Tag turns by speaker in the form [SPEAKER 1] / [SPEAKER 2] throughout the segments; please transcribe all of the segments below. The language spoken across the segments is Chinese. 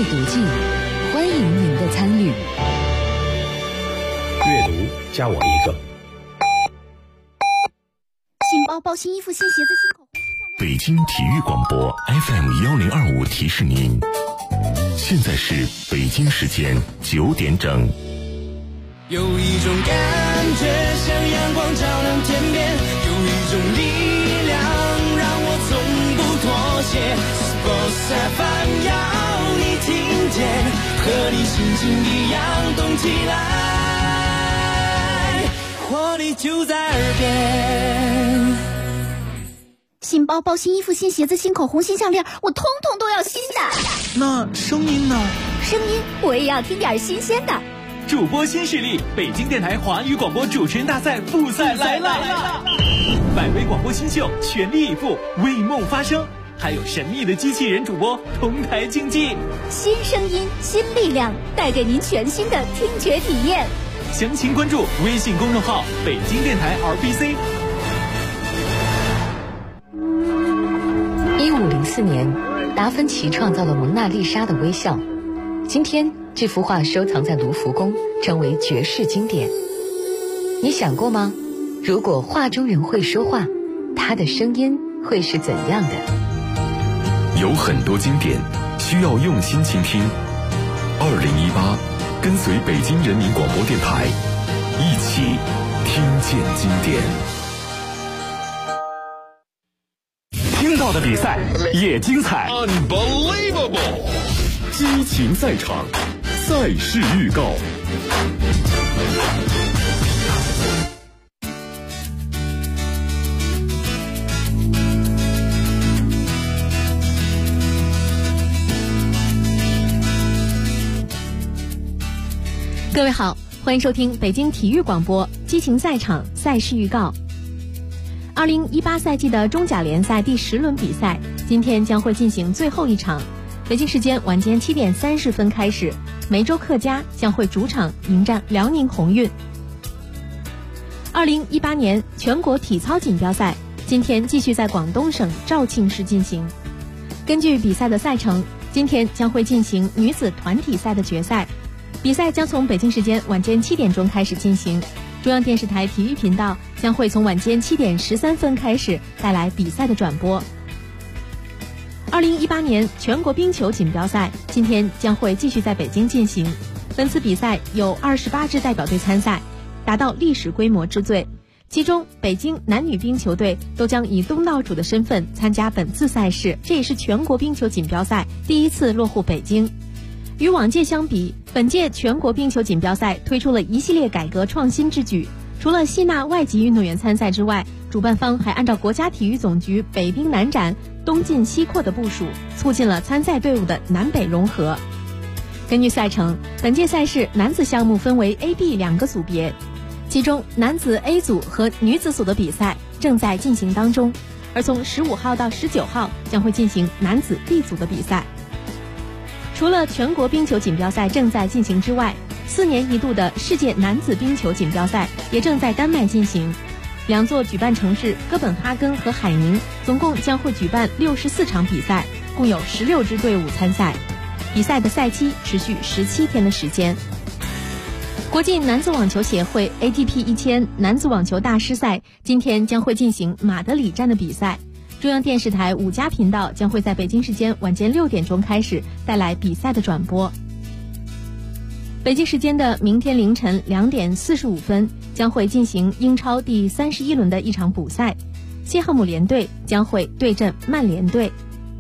[SPEAKER 1] 读记，欢迎您的参与。
[SPEAKER 2] 阅读加我一个。
[SPEAKER 3] 新包包、新衣服、新鞋子、新口红。
[SPEAKER 4] 北京体育广播 FM1025提示您，现在是北京时间9点整。
[SPEAKER 5] 有一种感觉像阳光照亮天边，有一种力量让我从不妥协。Sports FM 要你听见，和你心情一样动起来，活力就在耳边。
[SPEAKER 3] 新包包、新衣服、新鞋子、新口红、新项链，我通通都要新的。
[SPEAKER 5] 那声音呢？
[SPEAKER 3] 声音我也要听点新鲜的。
[SPEAKER 6] 主播新势力，北京电台华语广播主持人大赛复赛来了！百位广播新秀全力以赴，为梦发声，还有神秘的机器人主播同台竞技。
[SPEAKER 3] 新声音，新力量，带给您全新的听觉体验。
[SPEAKER 6] 详情关注微信公众号北京电台 RBC。
[SPEAKER 1] 1504年，达芬奇创造了蒙娜丽莎的微笑。今天，这幅画收藏在卢浮宫，成为绝世经典。你想过吗？如果画中人会说话，他的声音会是怎样的？
[SPEAKER 4] 有很多经典需要用心倾听。2018，跟随北京人民广播电台，一起听见经典。
[SPEAKER 6] 听到的比赛也精彩
[SPEAKER 4] Unbelievable， 激情赛场，赛事预告。
[SPEAKER 7] 各位好，欢迎收听北京体育广播激情赛场赛事预告。2018赛季的中甲联赛第10轮比赛，今天将会进行最后一场。北京时间晚间7点30分开始，梅州客家将会主场迎战辽宁宏运。2018年全国体操锦标赛今天继续在广东省肇庆市进行。根据比赛的赛程，今天将会进行女子团体赛的决赛，比赛将从北京时间晚间7点钟开始进行。中央电视台体育频道将会从晚间7点13分开始带来比赛的转播。2018年全国冰球锦标赛今天将会继续在北京进行，本次比赛有28支代表队参赛，达到历史规模之最。其中北京男女冰球队都将以东道主的身份参加本次赛事，这也是全国冰球锦标赛第一次落户北京。与往届相比，本届全国冰球锦标赛推出了一系列改革创新之举，除了吸纳外籍运动员参赛之外，主办方还按照国家体育总局北冰南展、东进西扩的部署，促进了参赛队伍的南北融合。根据赛程，本届赛事男子项目分为 A、B 2个组别，其中男子 A 组和女子组的比赛正在进行当中，而从15号到19号将会进行男子 B 组的比赛。除了全国冰球锦标赛正在进行之外，4年一度的世界男子冰球锦标赛也正在丹麦进行。两座举办城市哥本哈根和海宁总共将会举办64场比赛，共有16支队伍参赛。比赛的赛期持续17天的时间。国际男子网球协会 ATP 1000男子网球大师赛今天将会进行马德里站的比赛。中央电视台5家频道将会在北京时间晚间6点钟开始带来比赛的转播。北京时间的明天凌晨2点45分将会进行英超第31轮的一场补赛，西汉姆联队将会对阵曼联队。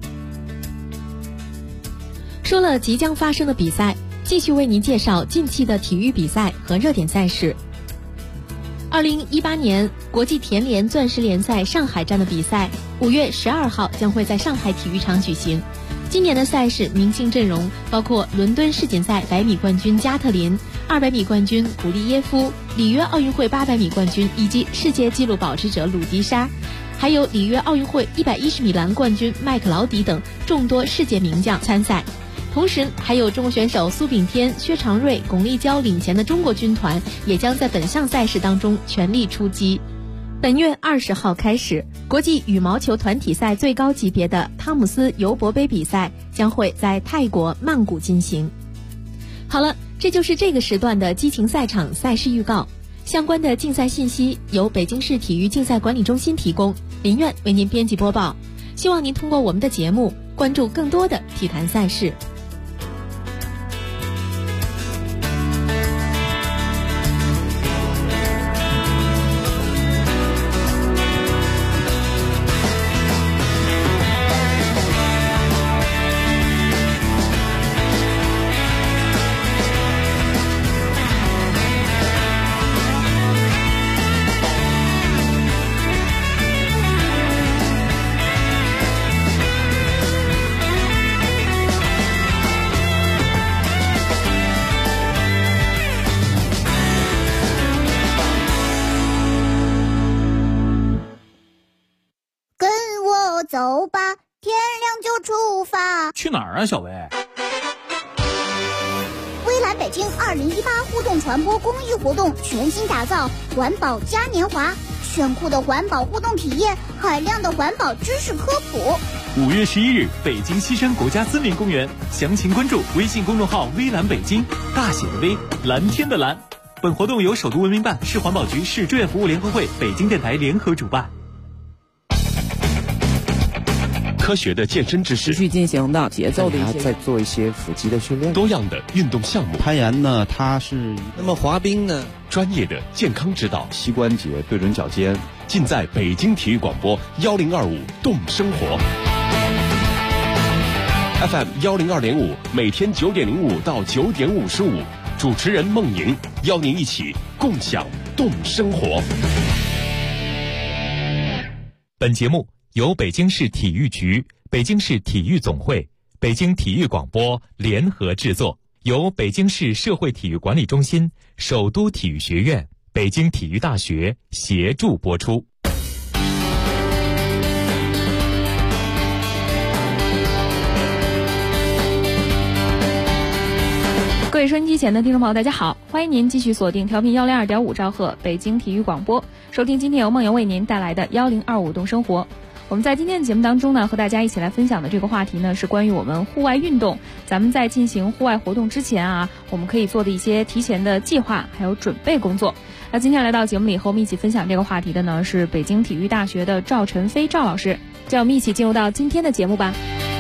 [SPEAKER 7] 说了即将发生的比赛，继续为您介绍近期的体育比赛和热点赛事。2018年国际田联钻石联赛上海站的比赛5月12号将会在上海体育场举行。今年的赛事明星阵容包括伦敦世锦赛100米冠军加特林、200米冠军古利耶夫、里约奥运会800米冠军以及世界纪录保持者鲁迪莎，还有里约奥运会110米栏冠军麦克劳迪等众多世界名将参赛。同时还有中国选手苏炳添、薛长瑞、巩立姣领衔的中国军团也将在本项赛事当中全力出击。本月20号开始，国际羽毛球团体赛最高级别的汤姆斯尤伯杯比赛将会在泰国曼谷进行。好了，这就是这个时段的激情赛场赛事预告。相关的竞赛信息由北京市体育竞赛管理中心提供，林苑为您编辑播报。希望您通过我们的节目关注更多的体坛赛事。
[SPEAKER 3] 走吧，天亮就出发。
[SPEAKER 6] 去哪儿啊，小薇？
[SPEAKER 3] 微蓝北京2018互动传播公益活动全新打造环保嘉年华，炫酷的环保互动体验，海量的环保知识科普。
[SPEAKER 6] 5月11日，北京西山国家森林公园，详情关注微信公众号微蓝北京，大写的微，蓝天的蓝。本活动由首都文明办、市环保局、市志愿服务联合会、北京电台联合主办。
[SPEAKER 4] 科学的健身知识，
[SPEAKER 8] 持续进行的节奏的一些，
[SPEAKER 2] 再做一些腹肌的训练，
[SPEAKER 4] 多样的运动项目，
[SPEAKER 9] 攀岩呢，它是
[SPEAKER 8] 那么滑冰呢，
[SPEAKER 4] 专业的健康指导，
[SPEAKER 9] 膝关节对准脚尖，
[SPEAKER 4] 尽在北京体育广播1025动生活 FM 102.5，每天9点05到9点55，主持人孟莹邀您一起共享动生活。
[SPEAKER 10] 本节目由北京市体育局、北京市体育总会、北京体育广播联合制作，由北京市社会体育管理中心、首都体育学院、北京体育大学协助播出。
[SPEAKER 11] 各位收音机前的听众朋友，大家好，欢迎您继续锁定调频102.5兆赫北京体育广播，收听今天由梦莹为您带来的1025动生活。我们在今天的节目当中呢，和大家一起来分享的这个话题呢，是关于我们户外运动。咱们在进行户外活动之前啊，我们可以做的一些提前的计划还有准备工作。那今天来到节目里和我们一起分享这个话题的呢，是北京体育大学的赵晨飞赵老师。就让我们一起进入到今天的节目吧。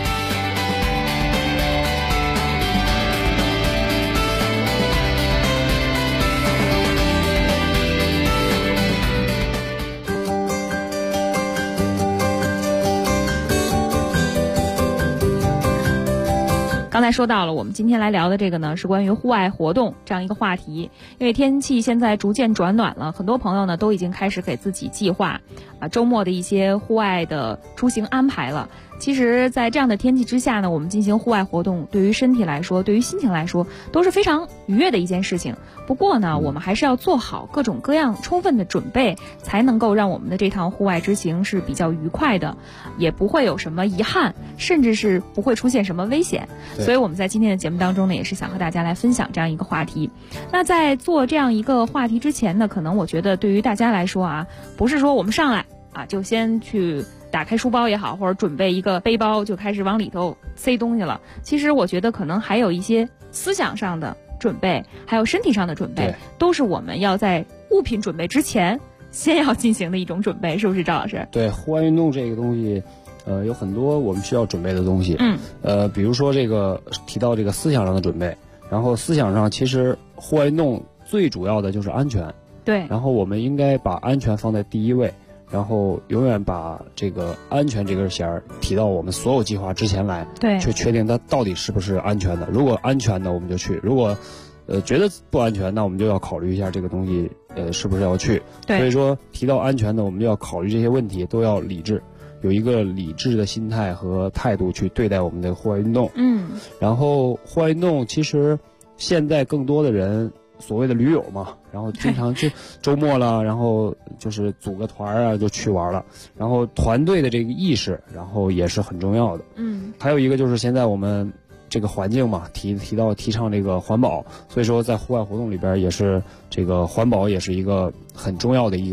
[SPEAKER 11] 刚才说到了，我们今天来聊的这个呢，是关于户外活动这样一个话题。因为天气现在逐渐转暖了，很多朋友呢都已经开始给自己计划周末的一些户外的出行安排了。其实在这样的天气之下呢，我们进行户外活动，对于身体来说，对于心情来说，都是非常愉悦的一件事情。不过呢，我们还是要做好各种各样充分的准备，才能够让我们的这趟户外之行是比较愉快的，也不会有什么遗憾，甚至是不会出现什么危险。所以我们在今天的节目当中呢，也是想和大家来分享这样一个话题。那在做这样一个话题之前呢，可能我觉得对于大家来说啊，不是说我们上来就先去打开书包也好，或者准备一个背包就开始往里头塞东西了。其实我觉得可能还有一些思想上的准备，还有身体上的准备，都是我们要在物品准备之前先要进行的一种准备，是不是赵老师？
[SPEAKER 2] 对，户外运动这个东西有很多我们需要准备的东西。比如说这个提到这个思想上的准备，然后思想上其实户外运动最主要的就是安全。
[SPEAKER 11] 对，
[SPEAKER 2] 然后我们应该把安全放在第一位，然后永远把这个安全这根弦提到我们所有计划之前来，
[SPEAKER 11] 对，
[SPEAKER 2] 去确定它到底是不是安全的。如果安全的我们就去，如果觉得不安全，那我们就要考虑一下这个东西是不是要去。
[SPEAKER 11] 对，
[SPEAKER 2] 所以说提到安全的，我们就要考虑这些问题，都要理智，有一个理智的心态和态度去对待我们的户外运动。然后户外运动其实现在更多的人所谓的驴友嘛，然后经常去周末了，然后就是组个团就去玩了，然后团队的这个意识，然后也是很重要的。还有一个就是现在我们这个环境嘛，提倡这个环保，所以说在户外活动里边也是这个环保也是一个很重要的一个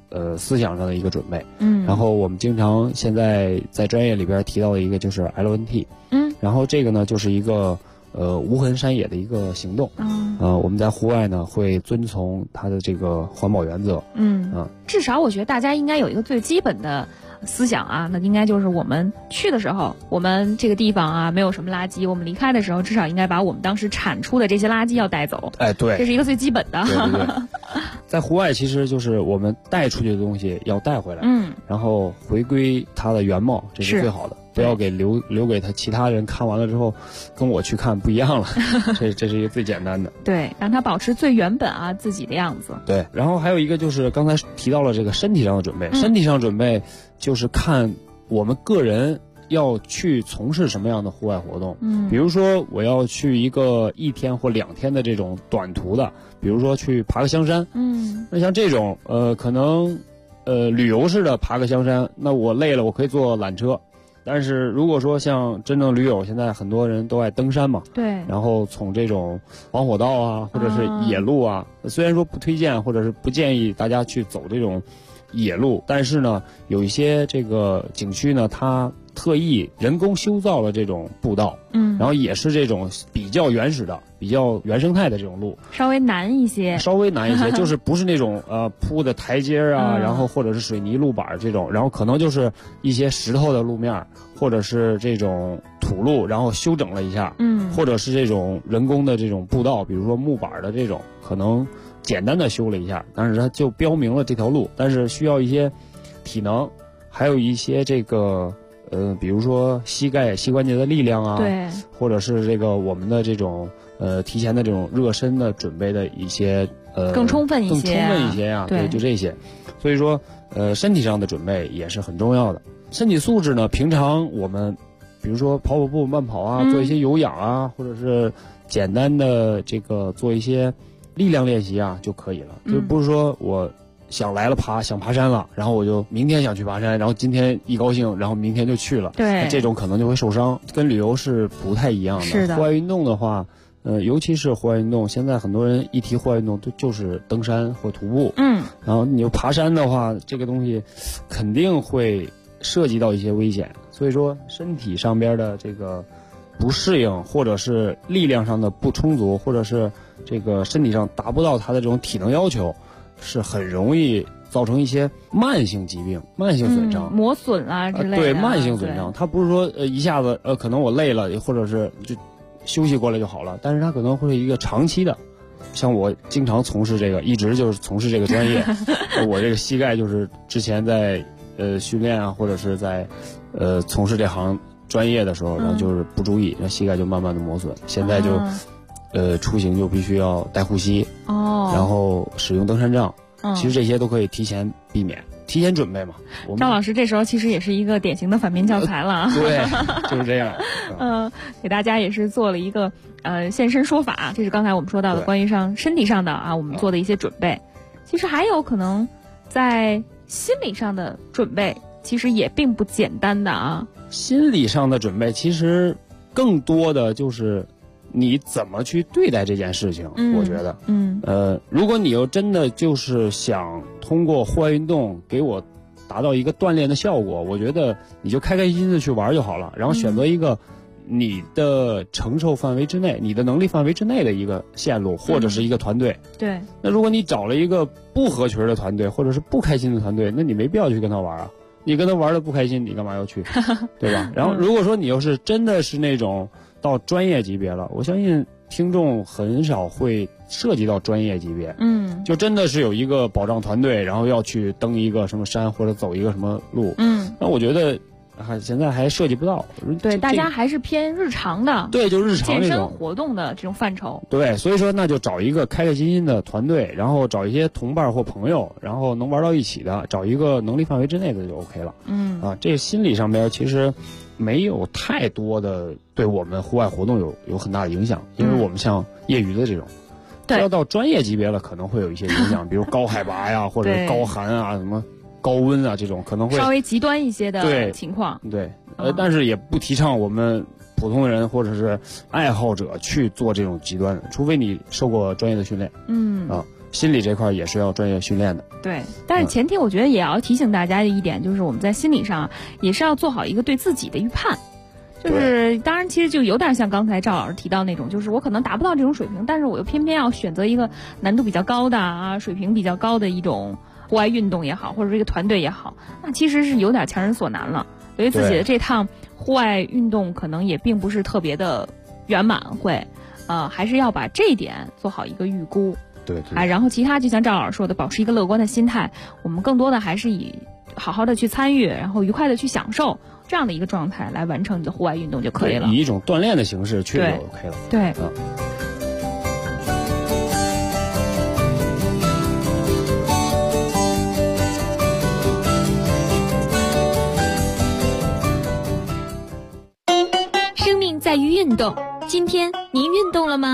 [SPEAKER 2] 思想上的一个准备。然后我们经常现在在专业里边提到的一个就是 LNT。然后这个呢就是一个无痕山野的一个行动。我们在户外呢会遵从它的这个环保原则。
[SPEAKER 11] 至少我觉得大家应该有一个最基本的思想啊，那应该就是我们去的时候，我们这个地方啊没有什么垃圾，我们离开的时候至少应该把我们当时产出的这些垃圾要带走。
[SPEAKER 2] 对，
[SPEAKER 11] 这是一个最基本的。
[SPEAKER 2] 对，在户外其实就是我们带出去的东西要带回来，然后回归它的原貌，这是最好的。不要给留给他其他人看完了之后，跟我去看不一样了。这是一个最简单的。
[SPEAKER 11] 对，让他保持最原本啊自己的样子。
[SPEAKER 2] 对，然后还有一个就是刚才提到了这个身体上的准备。身体上准备就是看我们个人要去从事什么样的户外活动。比如说我要去一个1天或2天的这种短途的，比如说去爬个香山。那像这种可能旅游式的爬个香山，那我累了我可以坐缆车。但是如果说像真正驴友，现在很多人都爱登山嘛，
[SPEAKER 11] 对，
[SPEAKER 2] 然后从这种黄火道啊，或者是野路啊，虽然说不推荐或者是不建议大家去走这种野路，但是呢，有一些这个景区呢，它特意人工修造了这种步道，然后也是这种比较原始的、比较原生态的这种路，
[SPEAKER 11] 稍微难一些，
[SPEAKER 2] 就是不是那种铺的台阶啊，然后或者是水泥路板这种，然后可能就是一些石头的路面，或者是这种土路，然后修整了一下，或者是这种人工的这种步道，比如说木板的这种，可能简单的修了一下，但是它就标明了这条路，但是需要一些体能，还有一些这个比如说膝关节的力量啊，
[SPEAKER 11] 对，
[SPEAKER 2] 或者是这个我们的这种提前的这种热身的准备的一些
[SPEAKER 11] 更充分一些
[SPEAKER 2] 呀，对，就这些。所以说身体上的准备也是很重要的。身体素质呢，平常我们比如说跑步、慢跑啊，做一些有氧啊，或者是简单的这个做一些力量练习啊就可以了。就不是说我想爬山了，然后我就明天想去爬山，然后今天一高兴，然后明天就去了。
[SPEAKER 11] 对，
[SPEAKER 2] 这种可能就会受伤，跟旅游是不太一样的。
[SPEAKER 11] 是的，
[SPEAKER 2] 户外运动的话，尤其是户外运动，现在很多人一提户外运动就是登山或徒步。然后你爬山的话，这个东西肯定会涉及到一些危险，所以说身体上边的这个不适应，或者是力量上的不充足，或者是这个身体上达不到它的这种体能要求，是很容易造成一些慢性疾病、慢性损伤、
[SPEAKER 11] 磨损啊之类的。
[SPEAKER 2] 对，慢性损伤，它不是说一下子可能我累了，或者是就休息过来就好了，但是它可能会一个长期的。像我经常从事这个，一直就是从事这个专业，我这个膝盖就是之前在训练啊，或者是在从事这行专业的时候，然后就是不注意，然后膝盖就慢慢的磨损。现在就出行就必须要带护膝，然后使用登山杖。其实这些都可以提前避免，提前准备嘛。
[SPEAKER 11] 张老师这时候其实也是一个典型的反面教材了。
[SPEAKER 2] 对，就是这样。
[SPEAKER 11] 给大家也是做了一个现身说法，这是刚才我们说到的关于身体上的啊，我们做的一些准备。其实还有可能在心理上的准备，其实也并不简单的啊。
[SPEAKER 2] 心理上的准备其实更多的就是你怎么去对待这件事情。我觉得如果你又真的就是想通过户外运动给我达到一个锻炼的效果，我觉得你就开开心心的去玩就好了，然后选择一个你的承受范围之内、你的能力范围之内的一个线路或者是一个团队。
[SPEAKER 11] 对，
[SPEAKER 2] 那如果你找了一个不合群的团队或者是不开心的团队，那你没必要去跟他玩啊。你跟他玩的不开心，你干嘛要去？对吧？然后如果说你要是真的是那种到专业级别了，我相信听众很少会涉及到专业级别。就真的是有一个保障团队，然后要去登一个什么山或者走一个什么路。那我觉得现在还涉及不到。
[SPEAKER 11] 对，大家还是偏日常的。
[SPEAKER 2] 对，就日常
[SPEAKER 11] 健身活动的这种范畴。
[SPEAKER 2] 对，所以说那就找一个开开心心的团队，然后找一些同伴或朋友，然后能玩到一起的，找一个能力范围之内的就 OK 了。这心理上边其实没有太多的对我们户外活动有很大的影响，因为我们像业余的这种，要到专业级别了可能会有一些影响，比如高海拔呀，或者是高寒啊，什么高温啊，这种可能会
[SPEAKER 11] 稍微极端一些的情况。
[SPEAKER 2] 对，但是也不提倡我们普通人或者是爱好者去做这种极端的，除非你受过专业的训练。 心理这块也是要专业训练的。
[SPEAKER 11] 对，但是前提我觉得也要提醒大家的一点，就是我们在心理上也是要做好一个对自己的预判。就是当然其实就有点像刚才赵老师提到那种，就是我可能达不到这种水平，但是我又偏偏要选择一个难度比较高的啊，水平比较高的一种户外运动也好，或者是一个团队也好，那其实是有点强人所难了。对于自己的这趟户外运动可能也并不是特别的圆满，会还是要把这一点做好一个预估。
[SPEAKER 2] 对，
[SPEAKER 11] 然后其他就像赵老师说的，保持一个乐观的心态，我们更多的还是以好好的去参与，然后愉快的去享受这样的一个状态来完成你的户外运动就可以了。
[SPEAKER 2] 以一种锻炼的形式去就 OK 了。
[SPEAKER 11] 对。
[SPEAKER 12] 生命在于运动，今天您运动了吗？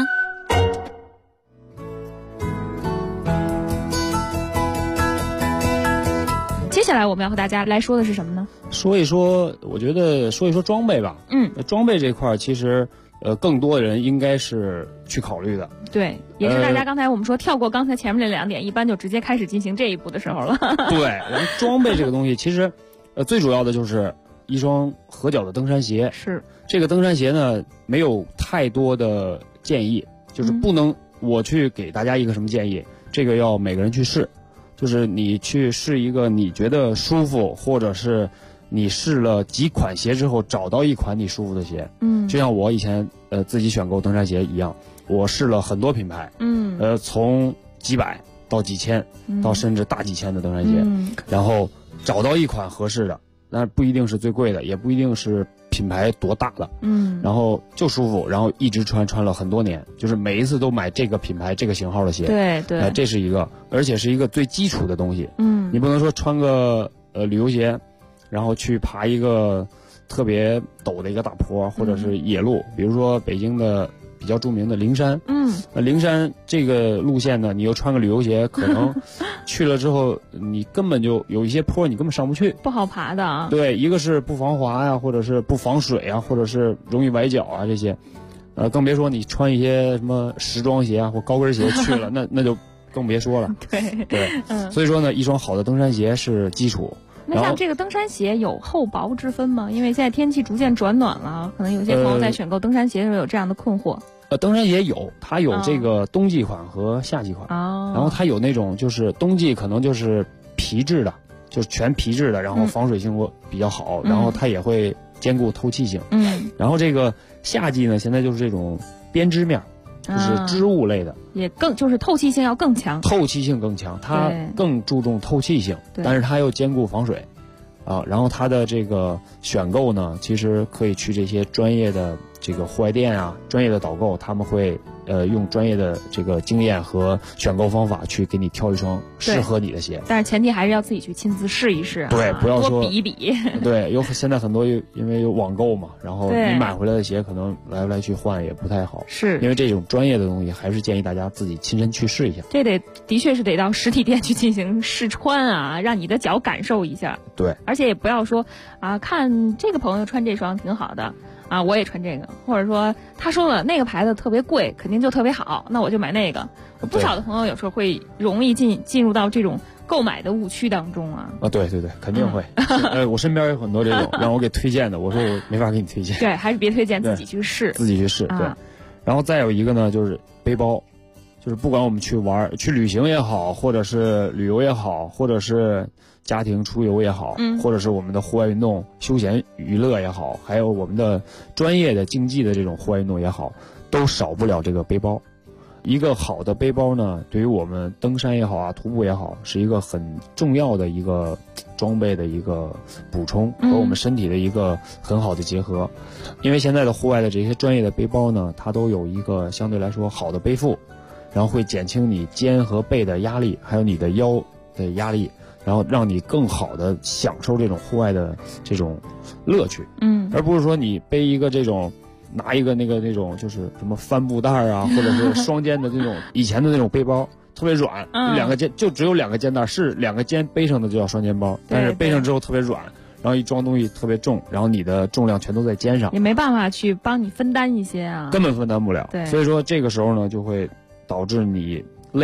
[SPEAKER 11] 接下来我们要和大家来说的是什么呢？
[SPEAKER 2] 我觉得说一说装备吧。装备这块其实更多的人应该是去考虑的。
[SPEAKER 11] 对，也是大家刚才我们说跳过刚才前面那2点，一般就直接开始进行这一步的时候了。
[SPEAKER 2] 对，然后装备这个东西其实最主要的就是一双合脚的登山鞋。
[SPEAKER 11] 是
[SPEAKER 2] 这个登山鞋呢，没有太多的建议，就是不能我去给大家一个什么建议，这个要每个人去试。就是你去试一个你觉得舒服，或者是你试了几款鞋之后找到一款你舒服的鞋。就像我以前自己选购登山鞋一样，我试了很多品牌。从几百到几千，到甚至大几千的登山鞋，然后找到一款合适的，但是不一定是最贵的，也不一定是品牌多大的，然后就舒服，然后一直穿了很多年，就是每一次都买这个品牌这个型号的鞋。
[SPEAKER 11] 对，
[SPEAKER 2] 这是一个，而且是一个最基础的东西。你不能说穿个旅游鞋，然后去爬一个特别陡的一个大坡，或者是野路，比如说北京的比较著名的灵山。灵山这个路线呢，你又穿个旅游鞋，可能去了之后，你根本就有一些坡你根本上不去，
[SPEAKER 11] 不好爬的啊。
[SPEAKER 2] 对，一个是不防滑呀，或者是不防水啊，或者是容易崴脚啊这些，更别说你穿一些什么时装鞋啊或高跟鞋去了，那就更别说了。对，所以说呢，一双好的登山鞋是基础。
[SPEAKER 11] 那像这个登山鞋有厚薄之分吗？因为现在天气逐渐转暖了，可能有些朋友在选购登山鞋的时候有这样的困惑。
[SPEAKER 2] 登山鞋它有这个冬季款和夏季款。然后它有那种就是冬季可能就是皮质的，就是全皮质的，然后防水性比较好，然后它也会兼顾透气性。然后这个夏季呢，现在就是这种编织面，就是织物类的，
[SPEAKER 11] 也就是透气性要更强。
[SPEAKER 2] 透气性更强，它更注重透气性，但是它又兼顾防水。然后它的这个选购呢，其实可以去这些专业的这个户外店啊，专业的导购，他们会用专业的这个经验和选购方法去给你挑一双适合你的鞋。
[SPEAKER 11] 但是前提还是要自己去亲自试一试啊。
[SPEAKER 2] 对，不要说
[SPEAKER 11] 多比一比。
[SPEAKER 2] 对，现在很多因为有网购嘛，然后你买回来的鞋可能来去换也不太好。
[SPEAKER 11] 是
[SPEAKER 2] 因为这种专业的东西，还是建议大家自己亲身去试一下。
[SPEAKER 11] 这的确是得到实体店去进行试穿啊，让你的脚感受一下。
[SPEAKER 2] 对，
[SPEAKER 11] 而且也不要说看这个朋友穿这双挺好的我也穿这个，或者说他说了那个牌子特别贵，肯定就特别好，那我就买那个。不少的朋友有时候会容易进入到这种购买的误区当中啊。
[SPEAKER 2] 对，肯定会。我身边有很多这种让我给推荐的，我说我没法给你推荐。
[SPEAKER 11] 对，还是别推荐，自己去试。
[SPEAKER 2] 自己去试。对。然后再有一个呢，就是背包，就是不管我们去旅行也好，或者是旅游也好，或者是家庭出游也好，或者是我们的户外运动休闲娱乐也好，还有我们的专业的竞技的这种户外运动也好，都少不了这个背包。一个好的背包呢，对于我们登山也好徒步也好，是一个很重要的一个装备的一个补充，和我们身体的一个很好的结合。因为现在的户外的这些专业的背包呢，它都有一个相对来说好的背负，然后会减轻你肩和背的压力，还有你的腰的压力，然后让你更好的享受这种户外的这种乐趣。而不是说你背一个这种拿一个那种就是什么帆布袋啊，或者是双肩的这种以前的那种背包特别软，就只有2个肩带，是2个肩背上的就叫双肩包，但是背上之后特别软，然后一装东西特别重，然后你的重量全都在肩上，
[SPEAKER 11] 也没办法去帮你分担一些啊，
[SPEAKER 2] 根本分担不了。所以说这个时候呢，就会导致你累，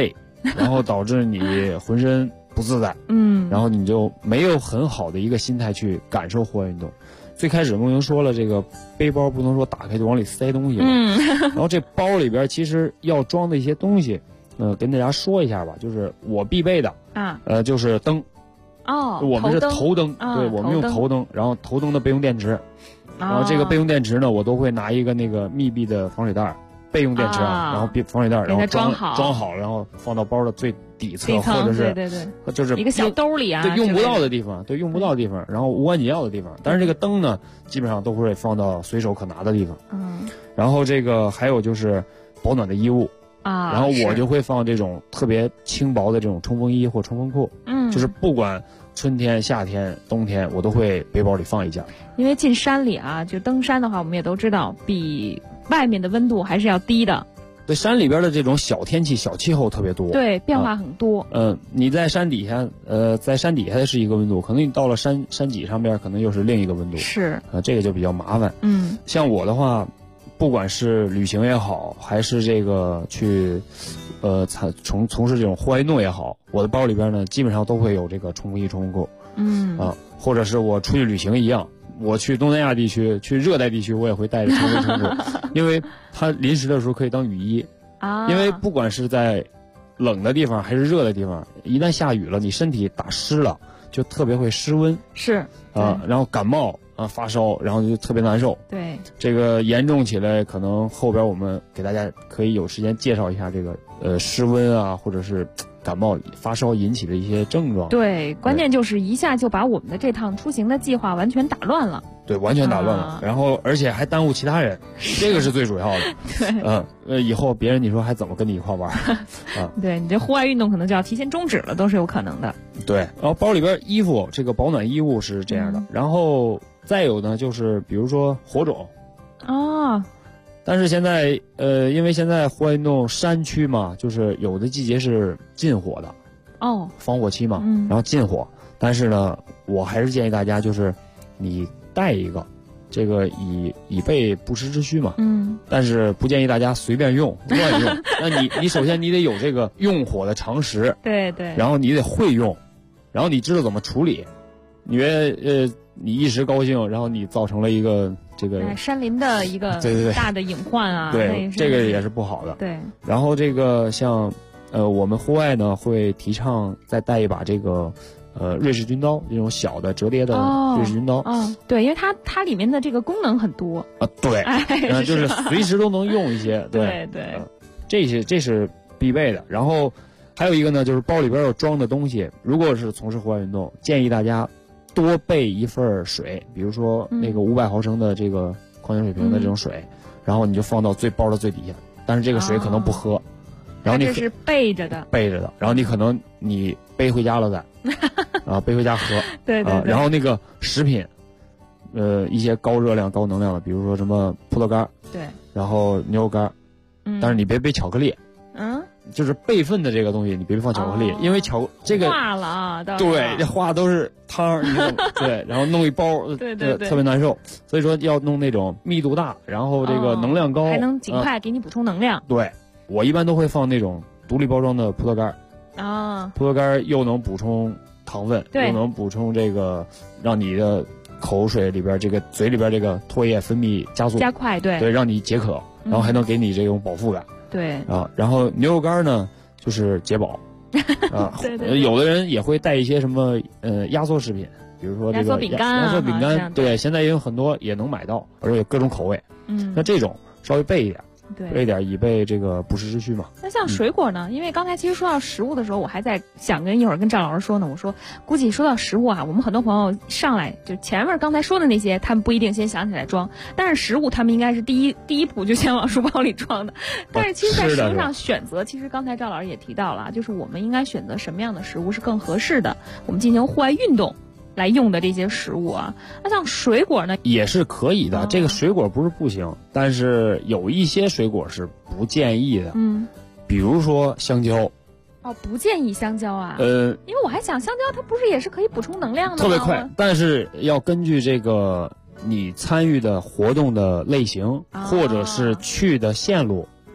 [SPEAKER 2] 然后导致你浑身不自在，然后你就没有很好的一个心态去感受户外运动。最开始梦莹说了，这个背包不能说打开就往里塞东西嘛，然后这包里边其实要装的一些东西，跟大家说一下吧，就是我必备的就是灯，我们是头灯，对，我们用头灯，然后头灯的备用电池，然后这个备用电池呢，我都会拿一个那个密闭的防水袋，备用电池然后防水袋，然后装好，然后放到包的最底侧，或者是
[SPEAKER 11] 对，
[SPEAKER 2] 就是
[SPEAKER 11] 一个小兜里
[SPEAKER 2] 对，用不到的地方，对，用不到的地方，然后无关紧要的地方。但是这个灯呢，基本上都会放到随手可拿的地方。然后这个还有就是保暖的衣物然后我就会放这种特别轻薄的这种冲锋衣或冲锋裤，就是不管春天、夏天、冬天，我都会背包里放一件。
[SPEAKER 11] 因为进山里就登山的话，我们也都知道，比外面的温度还是要低的。
[SPEAKER 2] 对，山里边的这种小天气、小气候特别多，
[SPEAKER 11] 对，变化很多。
[SPEAKER 2] 你在山底下，在山底下是一个温度，可能你到了山脊上边，可能又是另一个温度。
[SPEAKER 11] 是，
[SPEAKER 2] 这个就比较麻烦。像我的话，不管是旅行也好，还是这个去，从事这种户外运动也好，我的包里边呢，基本上都会有这个冲锋衣、冲锋裤。或者是我出去旅行一样。我去东南亚地区，去热带地区，我也会带着冲锋衣，因为它临时的时候可以当雨衣因为不管是在冷的地方还是热的地方，一旦下雨了，你身体打湿了，就特别会失温，
[SPEAKER 11] 是
[SPEAKER 2] 然后感冒发烧，然后就特别难受。
[SPEAKER 11] 对，
[SPEAKER 2] 这个严重起来，可能后边我们给大家可以有时间介绍一下这个失温或者是感冒发烧引起的一些症状。
[SPEAKER 11] 对，关键就是一下就把我们的这趟出行的计划完全打乱了。
[SPEAKER 2] 对，完全打乱了，然后而且还耽误其他人，这个是最主要的。对，以后别人你说还怎么跟你一块玩
[SPEAKER 11] 对，你这户外运动可能就要提前终止了，都是有可能的。
[SPEAKER 2] 对，然后包里边衣服，这个保暖衣物是这样的，然后再有呢就是比如说火种但是现在因为现在户外运动山区嘛，就是有的季节是禁火的防火期嘛，然后禁火，但是呢我还是建议大家就是你带一个，这个以备不时之需嘛。但是不建议大家随便用乱用。那你首先你得有这个用火的常识，
[SPEAKER 11] 对，
[SPEAKER 2] 然后你得会用，然后你知道怎么处理。你别你一时高兴，然后你造成了一个这个
[SPEAKER 11] 山林的一个大的隐患
[SPEAKER 2] 对，这个也是不好的。
[SPEAKER 11] 对，
[SPEAKER 2] 然后这个像我们户外呢会提倡再带一把这个。瑞士军刀这种小的折叠的瑞士军刀
[SPEAKER 11] 对，因为它里面的这个功能很多
[SPEAKER 2] 对，就是随时都能用一些。
[SPEAKER 11] 对，
[SPEAKER 2] 这是必备的。然后还有一个呢，就是包里边有装的东西，如果是从事户外运动，建议大家多备一份水，比如说那个500毫升的这个矿泉水瓶的这种水，然后你就放到包的最底下，但是这个水可能不喝。然后你
[SPEAKER 11] 这是备着的，
[SPEAKER 2] 然后你可能你背回家了再背回家喝。
[SPEAKER 11] 对，
[SPEAKER 2] 然后那个食品，一些高热量、高能量的，比如说什么葡萄干，
[SPEAKER 11] 对，
[SPEAKER 2] 然后牛肉干，但是你别备巧克力，就是备份的这个东西，你别放巧克力，因为这个
[SPEAKER 11] 化了
[SPEAKER 2] 对，这化都是汤，对，然后弄一包，
[SPEAKER 11] 对，
[SPEAKER 2] 特别难受。所以说要弄那种密度大，然后这个能量高，
[SPEAKER 11] 还能尽快给你补充能量。
[SPEAKER 2] 对。我一般都会放那种独立包装的葡萄干葡萄干又能补充糖分，又能补充这个让你的口水里边这个嘴里边这个唾液分泌加
[SPEAKER 11] 快，
[SPEAKER 2] 对，让你解渴，然后还能给你这种饱腹感。
[SPEAKER 11] 对
[SPEAKER 2] 然后牛肉干呢就是解饱
[SPEAKER 11] 对，
[SPEAKER 2] 有的人也会带一些什么压缩食品，比如说这个压缩饼干，对，现在也有很多也能买到，而且有各种口味。那这种稍微备一点。备一点以备这个不时之需嘛。
[SPEAKER 11] 那像水果呢？因为刚才其实说到食物的时候，我还在想一会儿跟赵老师说呢。我说，估计说到食物我们很多朋友上来就前面刚才说的那些，他们不一定先想起来装，但是食物他们应该是第一步就先往书包里装的。但是其实，在食物上选择，其实刚才赵老师也提到了，就是我们应该选择什么样的食物是更合适的，我们进行户外运动来用的这些食物那像水果呢
[SPEAKER 2] 也是可以的，这个水果不是不行，但是有一些水果是不建议的，比如说香蕉。
[SPEAKER 11] 不建议香蕉因为我还想香蕉它不是也是可以补充能量的吗？
[SPEAKER 2] 特别快，但是要根据这个你参与的活动的类型，或者是去的线路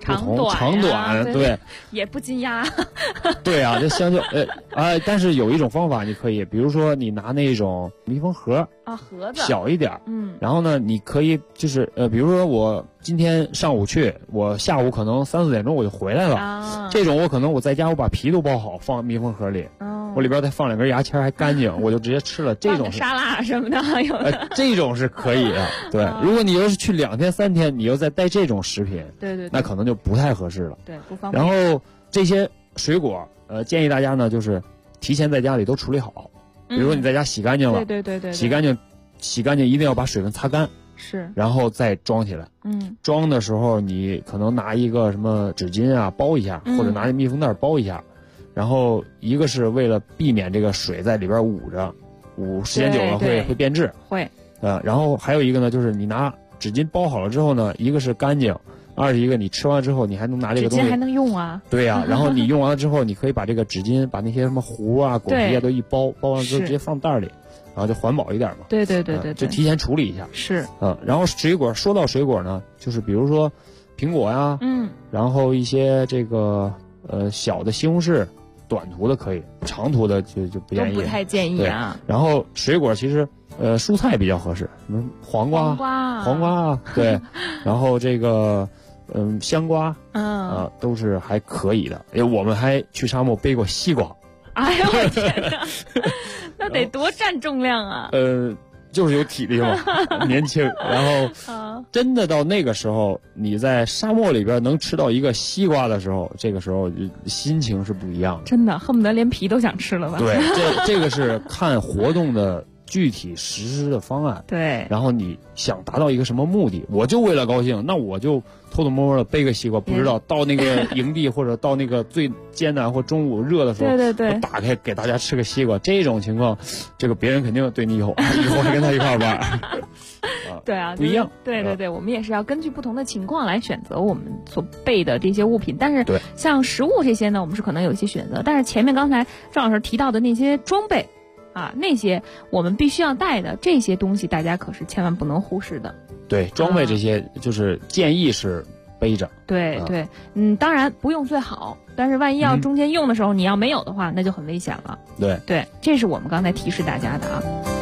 [SPEAKER 2] 不同，长短对，
[SPEAKER 11] 也不禁压。
[SPEAKER 2] 对啊，这香蕉但是有一种方法你可以，比如说你拿那种密封盒
[SPEAKER 11] 盒子
[SPEAKER 2] 小一点，然后呢你可以就是比如说我今天上午去，我下午可能3、4点钟我就回来了，这种我可能我在家我把皮都剥好放密封盒里，我里边再放2根牙签还干净，我就直接吃了。这种
[SPEAKER 11] 沙拉什么的有的，
[SPEAKER 2] 这种是可以的。对，如果你要是去2天3天，你又再带这种食品，
[SPEAKER 11] 对，
[SPEAKER 2] 那可能就不太合适了。
[SPEAKER 11] 对，不方便。
[SPEAKER 2] 然后这些水果，建议大家呢就是提前在家里都处理好，比如说你在家洗干净了，
[SPEAKER 11] 对，洗
[SPEAKER 2] 干净一定要把水分擦干。
[SPEAKER 11] 是，
[SPEAKER 2] 然后再装起来。装的时候你可能拿一个什么纸巾啊包一下，或者拿密封袋包一下。然后一个是为了避免这个水在里边捂着，时间久了会变质。
[SPEAKER 11] 会。
[SPEAKER 2] 然后还有一个呢，就是你拿纸巾包好了之后呢，一个是干净，二是一个你吃完之后你还能拿这个东西。
[SPEAKER 11] 纸巾还能用啊。
[SPEAKER 2] 对呀，然后你用完了之后，你可以把这个纸巾把那些什么糊啊、果皮啊都一包完了之后直接放袋里。然后就环保一点嘛，
[SPEAKER 11] 对，
[SPEAKER 2] 就提前处理一下。
[SPEAKER 11] 是，
[SPEAKER 2] 然后水果，说到水果呢，就是比如说苹果呀，然后一些这个小的西红柿，短途的可以，长途的就不建议，
[SPEAKER 11] 都不太建议啊。
[SPEAKER 2] 然后水果其实蔬菜比较合适，什么黄瓜啊，对，然后这个香瓜，都是还可以的。我们还去沙漠背过西瓜。
[SPEAKER 11] 哎呀，我天哪！那得多占重量啊！
[SPEAKER 2] 就是有体力嘛，年轻。然后真的到那个时候，你在沙漠里边能吃到一个西瓜的时候，这个时候心情是不一样的。
[SPEAKER 11] 真的，恨不得连皮都想吃了吧？
[SPEAKER 2] 对，这个是看活动的具体实施的方案。
[SPEAKER 11] 对。
[SPEAKER 2] 然后你想达到一个什么目的，我就为了高兴，那我就偷偷摸摸的背个西瓜，不知道到那个营地或者到那个最艰难或中午热的时候，
[SPEAKER 11] 对，
[SPEAKER 2] 我打开给大家吃个西瓜，这种情况，这个别人肯定对你以后还跟他一块玩。
[SPEAKER 11] 对啊，
[SPEAKER 2] 不一样。
[SPEAKER 11] 对，我们也是要根据不同的情况来选择我们所备的这些物品。但是像食物这些呢，我们是可能有一些选择。但是前面刚才郑老师提到的那些装备啊，那些我们必须要带的这些东西，大家可是千万不能忽视的。
[SPEAKER 2] 对，装备这些就是建议是背着。
[SPEAKER 11] 对，当然不用最好，但是万一要中间用的时候你要没有的话，那就很危险了。对，这是我们刚才提示大家的啊。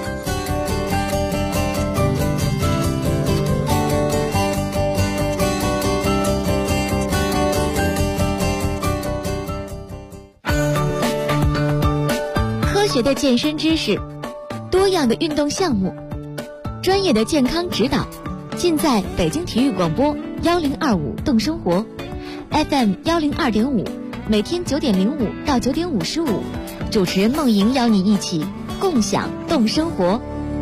[SPEAKER 12] 科学的健身知识，多样的运动项目，专业的健康指导，尽在北京体育广播1025动生活 FM 102.5，每天9点05到9点55，主持人梦莹邀你一起共享动生活。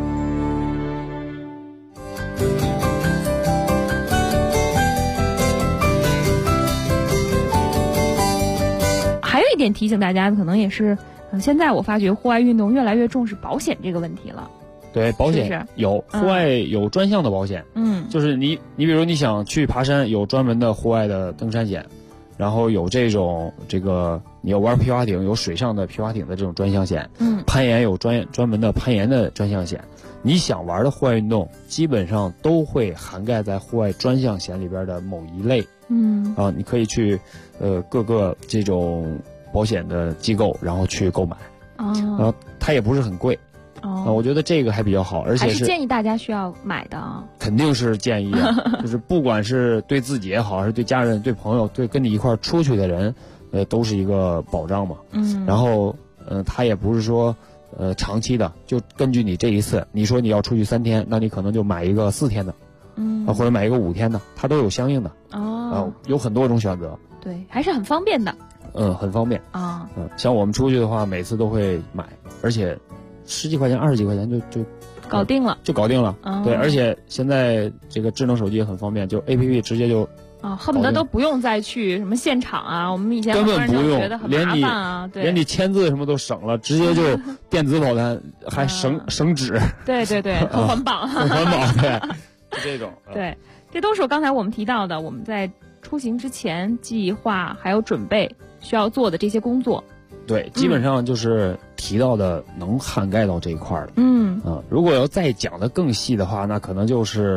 [SPEAKER 11] 还有一点提醒大家，可能也是现在我发觉户外运动越来越重视保险这个问题了。
[SPEAKER 2] 对，保险有户外有专项的保险，就是你比如你想去爬山，有专门的户外的登山险，然后有这个你要玩皮划艇，有水上的皮划艇的这种专项险，攀岩有专门的攀岩的专项险，你想玩的户外运动基本上都会涵盖在户外专项险里边的某一类，你可以去各个这种保险的机构，然后去购买，然后它也不是很贵。我觉得这个还比较好，而且
[SPEAKER 11] 还是建议大家需要买的啊。
[SPEAKER 2] 肯定是建议啊，就是不管是对自己也好，还是对家人、对朋友、对跟你一块出去的人，都是一个保障嘛。然后它也不是说长期的，就根据你这一次，你说你要出去3天，那你可能就买一个4天的，或者买一个5天的，它都有相应的。有很多种选择。
[SPEAKER 11] 对，还是很方便的。
[SPEAKER 2] 很方便啊。像我们出去的话，每次都会买，而且10几块钱、20几块钱就
[SPEAKER 11] 搞定了，
[SPEAKER 2] 对，而且现在这个智能手机也很方便，就 APP 直接就
[SPEAKER 11] 恨不得都不用再去什么现场啊。我们以前
[SPEAKER 2] 根本不用，
[SPEAKER 11] 觉得很麻烦啊，对，
[SPEAKER 2] 连你签字什么都省了，直接就电子保单，还省纸。
[SPEAKER 11] 对，很环保，
[SPEAKER 2] 很环保，对，就这种。
[SPEAKER 11] 对，这都是刚才我们提到的，我们在出行之前计划还有准备需要做的这些工作。
[SPEAKER 2] 对，基本上就是提到的能涵盖到这一块的。如果要再讲的更细的话，那可能就是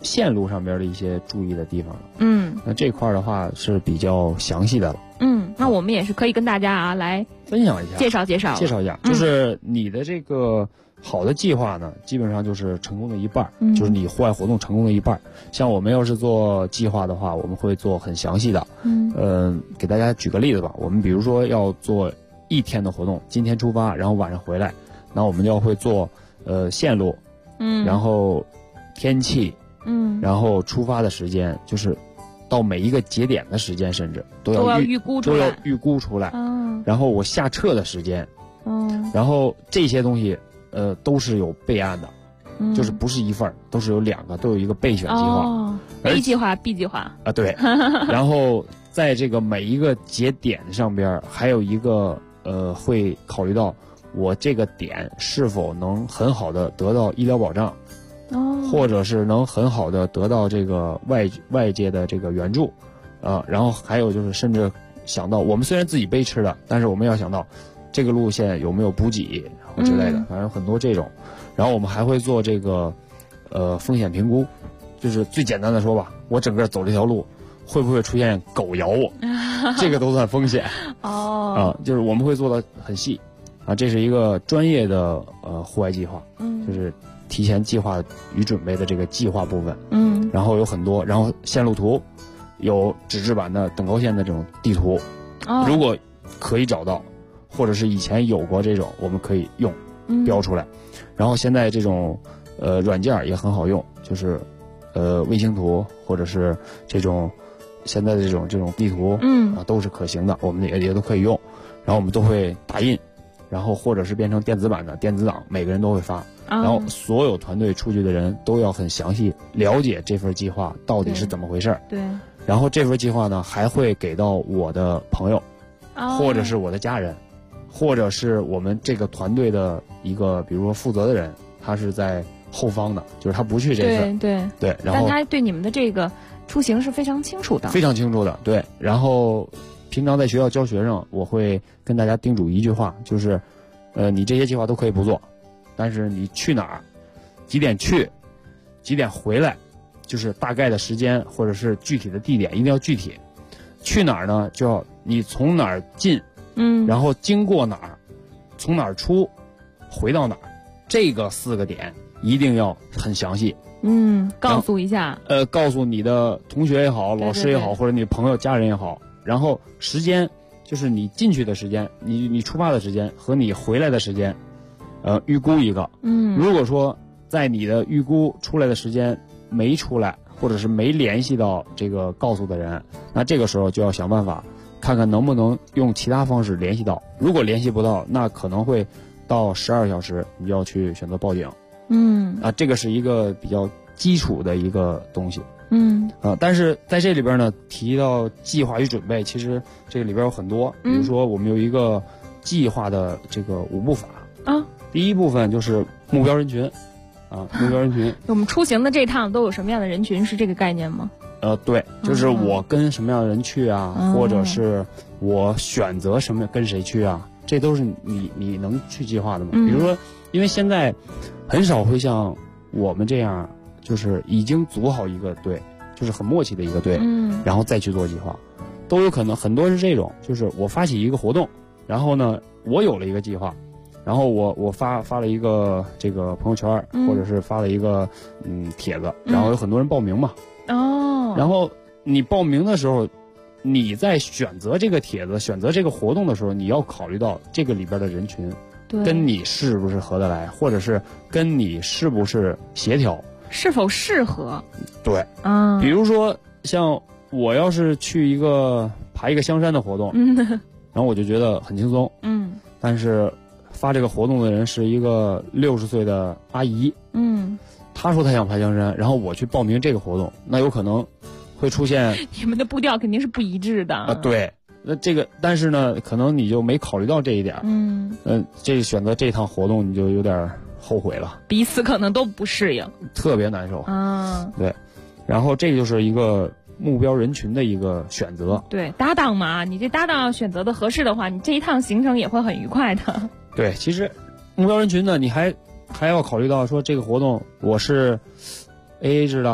[SPEAKER 2] 线路上边的一些注意的地方了。
[SPEAKER 11] 那
[SPEAKER 2] 这块的话是比较详细的了。
[SPEAKER 11] 那我们也是可以跟大家来
[SPEAKER 2] 分享一下，
[SPEAKER 11] 介绍一下，
[SPEAKER 2] 就是你的这个好的计划呢，基本上就是成功的一半，就是你户外活动成功的一半。像我们要是做计划的话，我们会做很详细的。给大家举个例子吧，我们比如说要做1天的活动，今天出发，然后晚上回来，那我们就会做线路，然后天气，然后出发的时间，就是到每一个节点的时间，甚至都要预估出来。然后我下撤的时间，然后这些东西都是有备案的，就是不是一份儿，都是有2个，都有一个备选计划。
[SPEAKER 11] A 计划 B 计划
[SPEAKER 2] 啊，对。然后在这个每一个节点上边还有一个会考虑到我这个点是否能很好的得到医疗保障，或者是能很好的得到这个外界的这个援助，然后还有就是甚至想到我们虽然自己背吃的，但是我们要想到这个路线有没有补给之类的，反正很多这种。然后我们还会做这个风险评估，就是最简单的说吧，我整个走这条路会不会出现狗咬我，这个都算风险。就是我们会做的很细这是一个专业的户外计划，就是提前计划与准备的这个计划部分。然后有很多，然后线路图有纸质版的等高线的这种地图，如果可以找到，或者是以前有过这种，我们可以用标出来。然后现在这种软件也很好用，就是卫星图或者是这种现在的这种地图，都是可行的，我们也都可以用。然后我们都会打印，然后或者是变成电子版的电子档，每个人都会发。然后所有团队出去的人都要很详细了解这份计划到底是怎么回事。
[SPEAKER 11] 对。
[SPEAKER 2] 然后这份计划呢，还会给到我的朋友，或者是我的家人，或者是我们这个团队的一个，比如说负责的人，他是在后方的，就是他不去这次。对。然后，
[SPEAKER 11] 但他对你们的这个出行是非常清楚的。
[SPEAKER 2] 非常清楚的，对。然后，平常在学校教学生，我会跟大家叮嘱一句话，就是，你这些计划都可以不做，但是你去哪儿，几点去，几点回来，就是大概的时间或者是具体的地点一定要具体。去哪儿呢？就要你从哪儿进，然后经过哪儿，从哪儿出，回到哪儿，这个4个点一定要很详细。
[SPEAKER 11] 告诉一下。
[SPEAKER 2] 告诉你的同学也好，老师也好，或者你朋友家人也好。然后时间就是你进去的时间，你出发的时间和你回来的时间，预估一个。如果说在你的预估出来的时间没出来，或者是没联系到这个告诉的人，那这个时候就要想办法看看能不能用其他方式联系到。如果联系不到，那可能会到12小时，你就要去选择报警。这个是一个比较基础的一个东西。但是在这里边呢，提到计划与准备，其实这个里边有很多，比如说我们有一个计划的这个5步法。第一部分就是目标人群。目标人群，
[SPEAKER 11] 我们出行的这趟都有什么样的人群，是这个概念吗？
[SPEAKER 2] 对，就是我跟什么样的人去啊，或者是我选择什么跟谁去啊，这都是你能去计划的吗？比如说，因为现在很少会像我们这样，就是已经组好一个队，就是很默契的一个队，然后再去做计划，都有可能。很多是这种，就是我发起一个活动，然后呢，我有了一个计划。然后我发了一个这个朋友圈，或者是发了一个帖子，然后有很多人报名嘛。然后你报名的时候，你在选择这个帖子、选择这个活动的时候，你要考虑到这个里边的人群，跟你是不是合得来，或者是跟你是不是协调，
[SPEAKER 11] 是否适合。
[SPEAKER 2] 对。比如说像我要是去一个爬一个香山的活动，然后我就觉得很轻松。但是发这个活动的人是一个60岁的阿姨，她说她想爬香山，然后我去报名这个活动，那有可能会出现
[SPEAKER 11] 你们的步调肯定是不一致的。
[SPEAKER 2] 对，那这个但是呢，可能你就没考虑到这一点。这选择这趟活动你就有点后悔了，
[SPEAKER 11] 彼此可能都不适应，
[SPEAKER 2] 特别难受。对，然后这就是一个目标人群的一个选择。
[SPEAKER 11] 对，搭档嘛，你这搭档选择的合适的话，你这一趟行程也会很愉快的。
[SPEAKER 2] 对，其实目标人群呢，你还要考虑到说这个活动我是 AA 制的，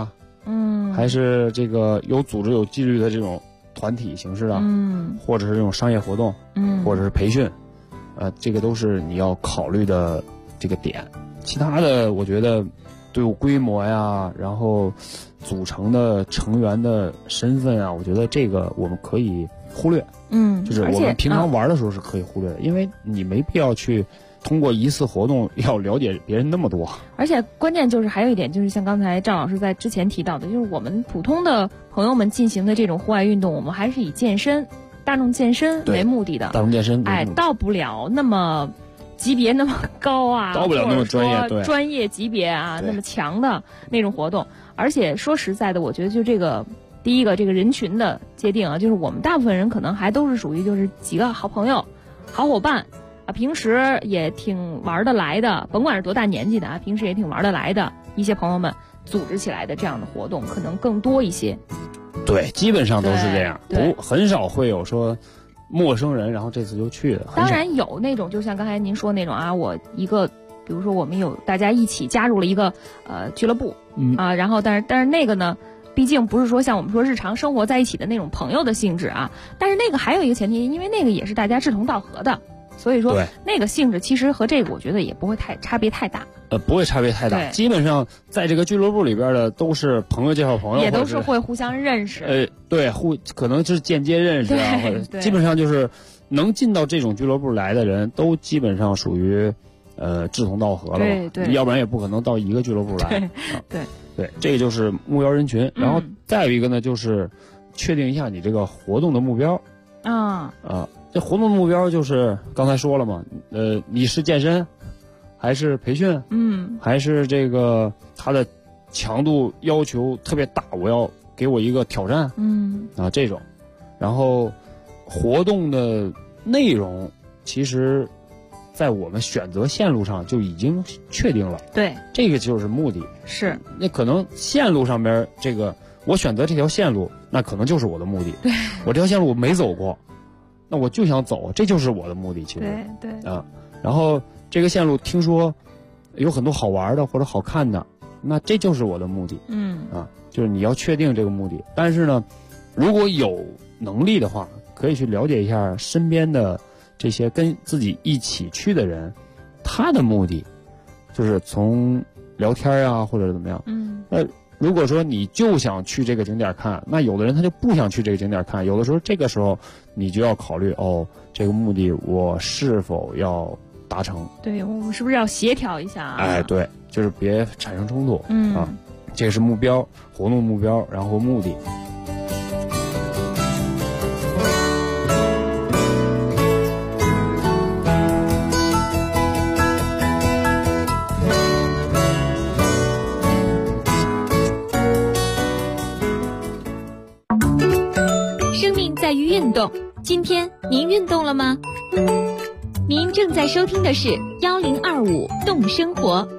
[SPEAKER 2] 还是这个有组织有纪律的这种团体形式的，或者是这种商业活动，或者是培训，这个都是你要考虑的这个点。其他的我觉得队伍规模呀，然后组成的成员的身份啊，我觉得这个我们可以忽略。就是我们平常玩的时候是可以忽略的，因为你没必要去通过一次活动要了解别人那么多。
[SPEAKER 11] 而且关键就是还有一点，就是像刚才赵老师在之前提到的，就是我们普通的朋友们进行的这种户外运动，我们还是以健身、大众健身为目的的。
[SPEAKER 2] 大众健身，
[SPEAKER 11] 到不了那么级别那么高啊，
[SPEAKER 2] 到不了那么专业，对，
[SPEAKER 11] 专业级别啊那么强的那种活动。而且说实在的，我觉得就这个第一个这个人群的界定啊，就是我们大部分人可能还都是属于就是几个好朋友、好伙伴啊，平时也挺玩得来的，甭管是多大年纪的啊，平时也挺玩得来的一些朋友们组织起来的这样的活动可能更多一些。
[SPEAKER 2] 对，基本上都是这样，很少会有说陌生人然后这次就去的。
[SPEAKER 11] 当然有那种就像刚才您说那种啊，我一个比如说我们有大家一起加入了一个俱乐部啊，然后但是那个呢毕竟不是说像我们说日常生活在一起的那种朋友的性质啊，但是那个还有一个前提，因为那个也是大家志同道合的，所以说那个性质其实和这个我觉得也不会差别太大。
[SPEAKER 2] 不会差别太大，基本上在这个俱乐部里边的都是朋友介绍朋友，
[SPEAKER 11] 也都是会互相认识。
[SPEAKER 2] 对，可能是间接认识啊，或者基本上就是能进到这种俱乐部来的人都基本上属于志同道合了吧？
[SPEAKER 11] 对，
[SPEAKER 2] 要不然也不可能到一个俱乐部来。对，这个就是目标人群。然后再有一个呢，就是确定一下你这个活动的目标。这活动的目标就是刚才说了嘛，你是健身，还是培训？还是这个它的强度要求特别大，我要给我一个挑战。这种，然后活动的内容其实在我们选择线路上就已经确定了。
[SPEAKER 11] 对，
[SPEAKER 2] 这个就是目的。
[SPEAKER 11] 是，
[SPEAKER 2] 那可能线路上边这个我选择这条线路，那可能就是我的目的。
[SPEAKER 11] 对，
[SPEAKER 2] 我这条线路我没走过，那我就想走，这就是我的目的。其实
[SPEAKER 11] 对
[SPEAKER 2] 然后这个线路听说有很多好玩的或者好看的，那这就是我的目的。就是你要确定这个目的。但是呢，如果有能力的话，可以去了解一下身边的这些跟自己一起去的人，他的目的就是从聊天啊或者怎么样。如果说你就想去这个景点看，那有的人他就不想去这个景点看，有的时候这个时候你就要考虑这个目的我是否要达成。
[SPEAKER 11] 对，我们是不是要协调一下啊？
[SPEAKER 2] 对，就是别产生冲突。这个是目标，活动目标，然后目的。
[SPEAKER 12] 生命在于运动，今天您运动了吗？您正在收听的是1025动生活。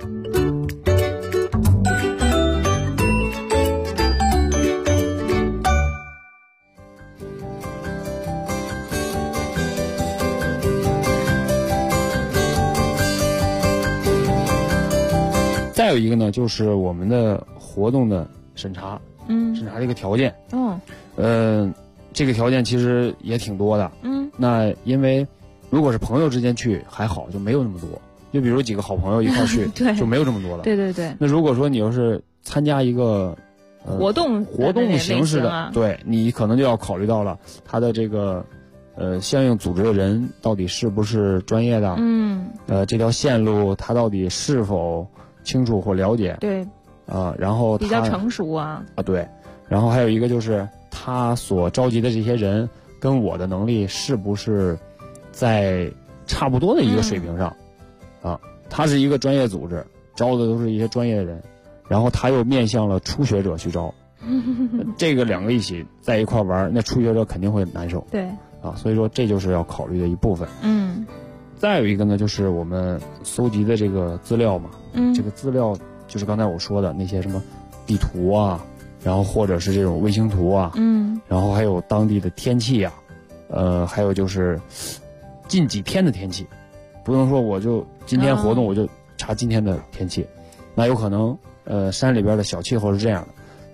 [SPEAKER 2] 再有一个呢，就是我们的活动的审查，审查这个条件。这个条件其实也挺多的。那因为如果是朋友之间去还好，就没有那么多。就比如几个好朋友一块去，就没有这么多了。
[SPEAKER 11] 对。
[SPEAKER 2] 那如果说你要是参加一个
[SPEAKER 11] 活动
[SPEAKER 2] 形式的，对，你可能就要考虑到了他的这个相应组织的人到底是不是专业的。这条线路他到底是否清楚或了解。
[SPEAKER 11] 对。
[SPEAKER 2] 然后
[SPEAKER 11] 比较成熟啊。
[SPEAKER 2] 对。然后还有一个就是他所召集的这些人跟我的能力是不是在差不多的一个水平上。他是一个专业组织，招的都是一些专业的人，然后他又面向了初学者去招。这个两个一起在一块玩，那初学者肯定会难受。
[SPEAKER 11] 对。
[SPEAKER 2] 所以说这就是要考虑的一部分。再有一个呢，就是我们搜集的这个资料嘛。这个资料就是刚才我说的那些什么地图啊，然后或者是这种卫星图啊，然后还有当地的天气啊，还有就是近几天的天气，不能说我就今天活动我就查今天的天气，那有可能山里边的小气候是这样的，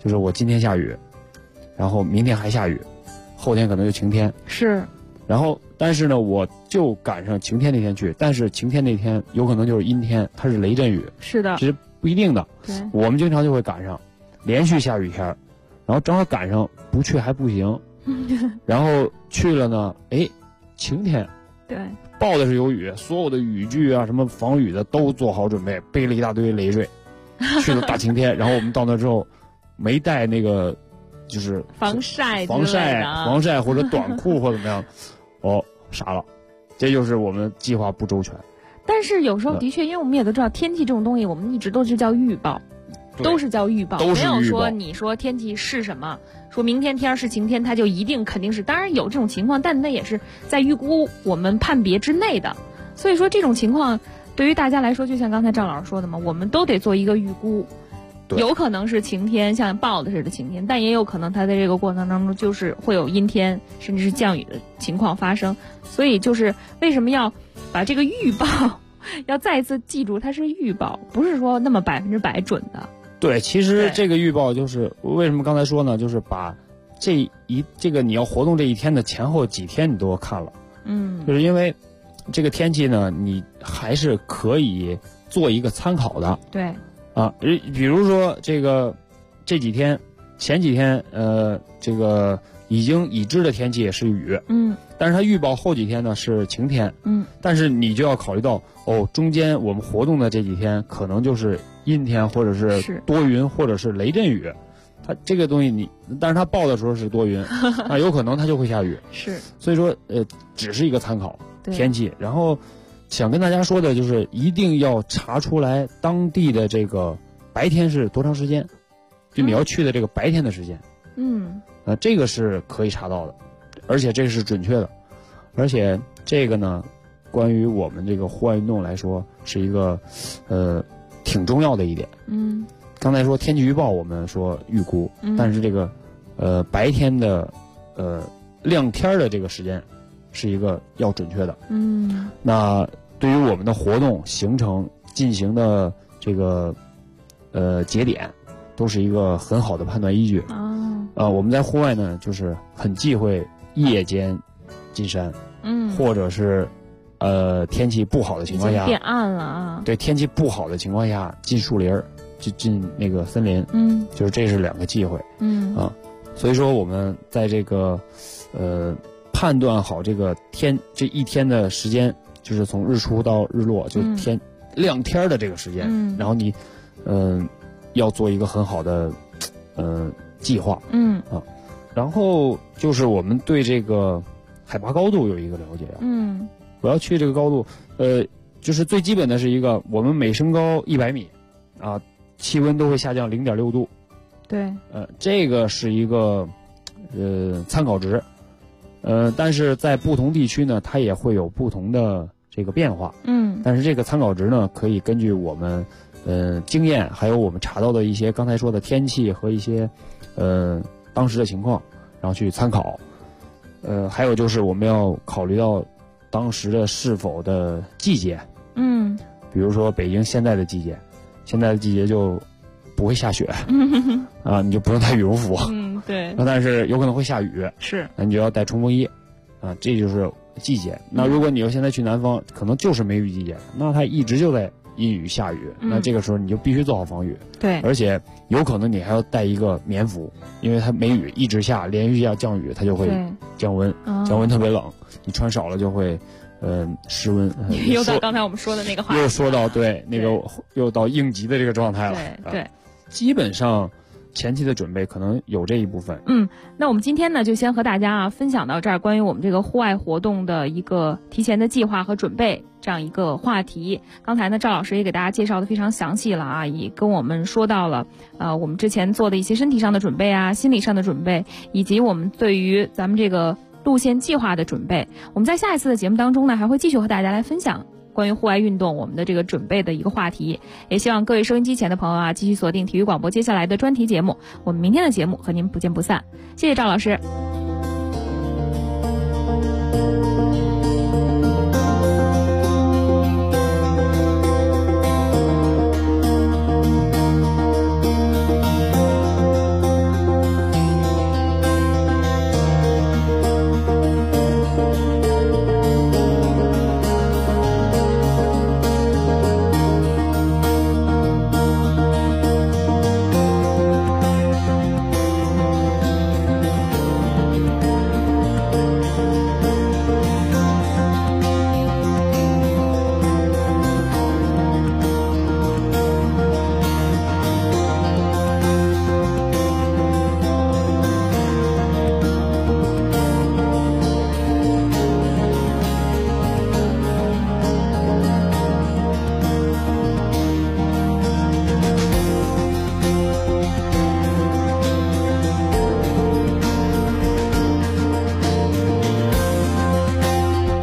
[SPEAKER 2] 就是我今天下雨，然后明天还下雨，后天可能就晴天。
[SPEAKER 11] 是。
[SPEAKER 2] 然后，但是呢，我就赶上晴天那天去，但是晴天那天有可能就是阴天，它是雷阵雨。
[SPEAKER 11] 是的。
[SPEAKER 2] 这是不一定的。
[SPEAKER 11] 对。
[SPEAKER 2] 我们经常就会赶上连续下雨天，然后正好赶上不去还不行，然后去了呢，哎，晴天。
[SPEAKER 11] 对。
[SPEAKER 2] 报的是有雨，所有的雨具啊，什么防雨的都做好准备，背了一大堆累赘，去了大晴天。然后我们到那之后，没带那个，就是
[SPEAKER 11] 防晒
[SPEAKER 2] 或者短裤或怎么样，傻了，这就是我们计划不周全。
[SPEAKER 11] 但是有时候的确，因为我们也都知道天气这种东西，我们一直都是叫预报，都是叫预报，没有说你说天气是什么。说明天天是晴天，它就一定肯定是，当然有这种情况，但那也是在预估我们判别之内的。所以说这种情况对于大家来说，就像刚才赵老师说的嘛，我们都得做一个预估，有可能是晴天，像报的似的晴天，但也有可能它在这个过程当中就是会有阴天甚至是降雨的情况发生。所以就是为什么要把这个预报要再一次记住，它是预报，不是说那么100%准的。
[SPEAKER 2] 对，其实这个预报就是为什么刚才说呢，就是把这个你要活动这一天的前后几天你都要看了，就是因为这个天气呢，你还是可以做一个参考的。
[SPEAKER 11] 对，
[SPEAKER 2] 比如说这几天前几天这个已知的天气是雨，但是它预报后几天呢是晴天，但是你就要考虑到中间我们活动的这几天可能就是阴天或者是多云或者是雷阵雨，它这个东西但是它报的时候是多云，那有可能它就会下雨。
[SPEAKER 11] 是，
[SPEAKER 2] 所以说只是一个参考天气。然后想跟大家说的就是一定要查出来当地的这个白天是多长时间，就你要去的这个白天的时间。这个是可以查到的，而且这是准确的，而且这个呢，关于我们这个户外运动来说是一个挺重要的一点。刚才说天气预报我们说预估，但是这个白天的亮天的这个时间是一个要准确的。那对于我们的活动行程进行的这个节点都是一个很好的判断依据。我们在户外呢，就是很忌讳夜间进山，或者是天气不好的情况下，
[SPEAKER 11] 已经变暗了啊。
[SPEAKER 2] 对，天气不好的情况下进树林，就进那个森林，就是这是两个忌讳。所以说我们在这个判断好这一天的时间，就是从日出到日落，就亮天的这个时间，然后你要做一个很好的计划。然后就是我们对这个海拔高度有一个了解。我要去这个高度，就是最基本的是一个，我们每升高100米，气温都会下降0.6度。
[SPEAKER 11] 对，
[SPEAKER 2] 这个是一个参考值，但是在不同地区呢，它也会有不同的这个变化。但是这个参考值呢，可以根据我们经验，还有我们查到的一些刚才说的天气和一些当时的情况，然后去参考。还有就是我们要考虑到当时的是否的季节。比如说北京现在的季节就不会下雪你就不用带羽绒服。
[SPEAKER 11] 对。
[SPEAKER 2] 但是有可能会下雨，
[SPEAKER 11] 是，
[SPEAKER 2] 那你就要带冲锋衣这就是季节。那如果你要现在去南方，可能就是梅雨季节，那它一直就在阴雨下雨，那这个时候你就必须做好防雨。
[SPEAKER 11] 对，
[SPEAKER 2] 而且有可能你还要带一个棉服，因为它梅雨一直下，连续下降雨，它就会降温，降温特别冷，你穿少了就会失温。
[SPEAKER 11] 又到刚才我们说的那个话题，
[SPEAKER 2] 又说到那个又到应急的这个状态了。
[SPEAKER 11] 对，
[SPEAKER 2] 基本上前期的准备可能有这一部分。
[SPEAKER 11] 那我们今天呢，就先和大家分享到这儿，关于我们这个户外活动的一个提前的计划和准备这样一个话题。刚才呢，赵老师也给大家介绍的非常详细了也跟我们说到了我们之前做的一些身体上的准备心理上的准备，以及我们对于咱们这个路线计划的准备。我们在下一次的节目当中呢，还会继续和大家来分享关于户外运动我们的这个准备的一个话题。也希望各位收音机前的朋友继续锁定体育广播接下来的专题节目，我们明天的节目和您不见不散。谢谢赵老师。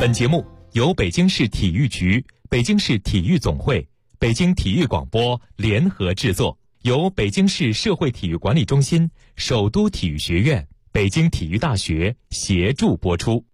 [SPEAKER 10] 本节目由北京市体育局、北京市体育总会、北京体育广播联合制作，由北京市社会体育管理中心、首都体育学院、北京体育大学协助播出。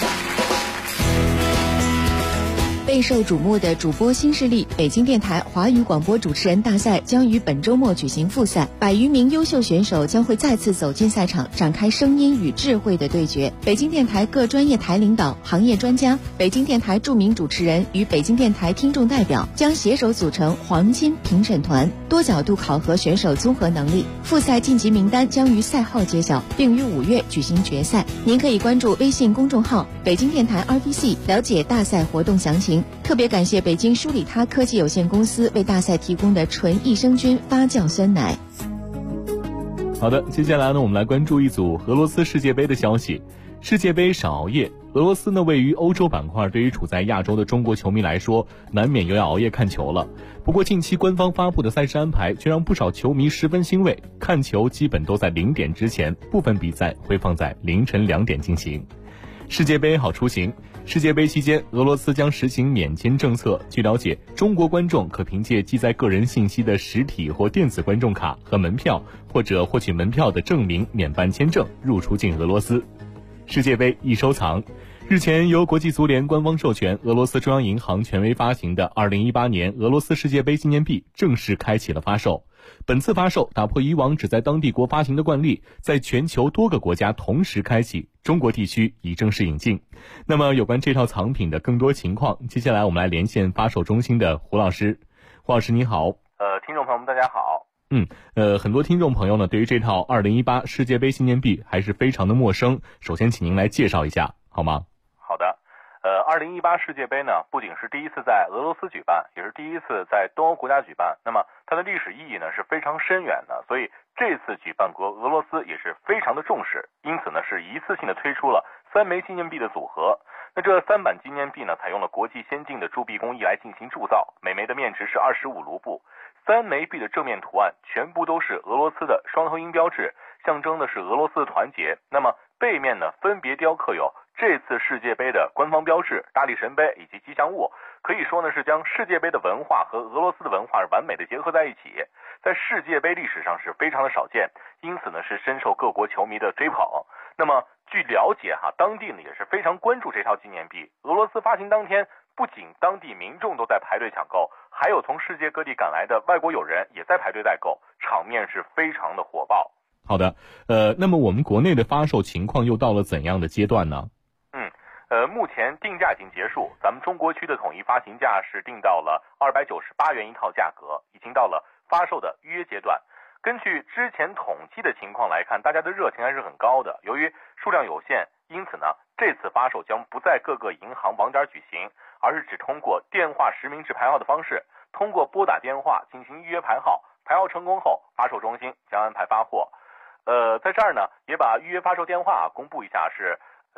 [SPEAKER 12] 备受瞩目的主播新势力北京电台华语广播主持人大赛将于本周末举行复赛，100余名优秀选手将会再次走进赛场，展开声音与智慧的对决。北京电台各专业台领导、行业专家、北京电台著名主持人与北京电台听众代表将携手组成黄金评审团，多角度考核选手综合能力。复赛晋级名单将于赛后揭晓，并于5月举行决赛。您可以关注微信公众号北京电台 RTC 了解大赛活动详情。特别感谢北京舒里他科技有限公司为大赛提供的纯益生菌发酵酸奶。
[SPEAKER 13] 好的，接下来呢，我们来关注一组俄罗斯世界杯的消息。世界杯少熬夜，俄罗斯呢位于欧洲板块，对于处在亚洲的中国球迷来说，难免又要熬夜看球了。不过近期官方发布的赛事安排却让不少球迷十分欣慰，看球基本都在0点之前，部分比赛会放在凌晨2点进行。世界杯好出行。世界杯期间，俄罗斯将实行免签政策。据了解，中国观众可凭借记载个人信息的实体或电子观众卡和门票，或者获取门票的证明免办签证入出境俄罗斯。世界杯易收藏。日前，由国际足联官方授权，俄罗斯中央银行权威发行的2018年俄罗斯世界杯纪念币正式开启了发售。本次发售打破以往只在当地国发行的惯例，在全球多个国家同时开启，中国地区已正式引进。那么有关这套藏品的更多情况，接下来我们来连线发售中心的胡老师。胡老师你好。
[SPEAKER 14] 听众朋友们大家好。
[SPEAKER 13] 很多听众朋友呢对于这套2018世界杯纪念币还是非常的陌生，首先请您来介绍一下好吗？
[SPEAKER 14] 好的。2018世界杯呢，不仅是第一次在俄罗斯举办，也是第一次在东欧国家举办。那么它的历史意义呢是非常深远的，所以这次举办国俄罗斯也是非常的重视，因此呢是一次性的推出了3枚纪念币的组合。那这3版纪念币呢，采用了国际先进的铸币工艺来进行铸造，每枚的面值是25卢布。3枚币的正面图案全部都是俄罗斯的双头鹰标志，象征的是俄罗斯的团结。那么背面呢，分别雕刻有这次世界杯的官方标志、大力神杯以及吉祥物，可以说呢是将世界杯的文化和俄罗斯的文化完美的结合在一起，在世界杯历史上是非常的少见，因此呢是深受各国球迷的追捧。那么据了解当地呢也是非常关注这套纪念币。俄罗斯发行当天，不仅当地民众都在排队抢购，还有从世界各地赶来的外国友人也在排队代购，场面是非常的火爆。
[SPEAKER 13] 好的，那么我们国内的发售情况又到了怎样的阶段呢？
[SPEAKER 14] 目前定价已经结束，咱们中国区的统一发行价是定到了298元一套价格，已经到了发售的预约阶段。根据之前统计的情况来看，大家的热情还是很高的。由于数量有限，因此呢，这次发售将不在各个银行网点举行，而是只通过电话实名制排号的方式，通过拨打电话进行预约排号，排号成功后，发售中心将安排发货。在这儿呢，也把预约发售电话公布一下，是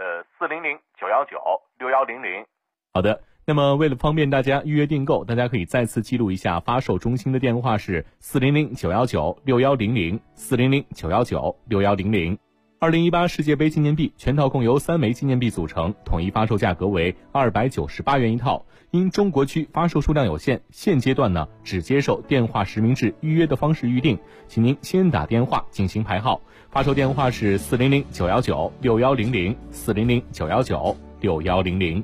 [SPEAKER 14] 400-919-6100。
[SPEAKER 13] 好的，那么为了方便大家预约订购，大家可以再次记录一下发售中心的电话是400-919-6100 400-919-6100。2018世界杯纪念币全套共由3枚纪念币组成，统一发售价格为298元一套。因中国区发售数量有限，现阶段呢只接受电话实名制预约的方式预定，请您先打电话进行排号。发售电话是400-919-6100 400-919-6100。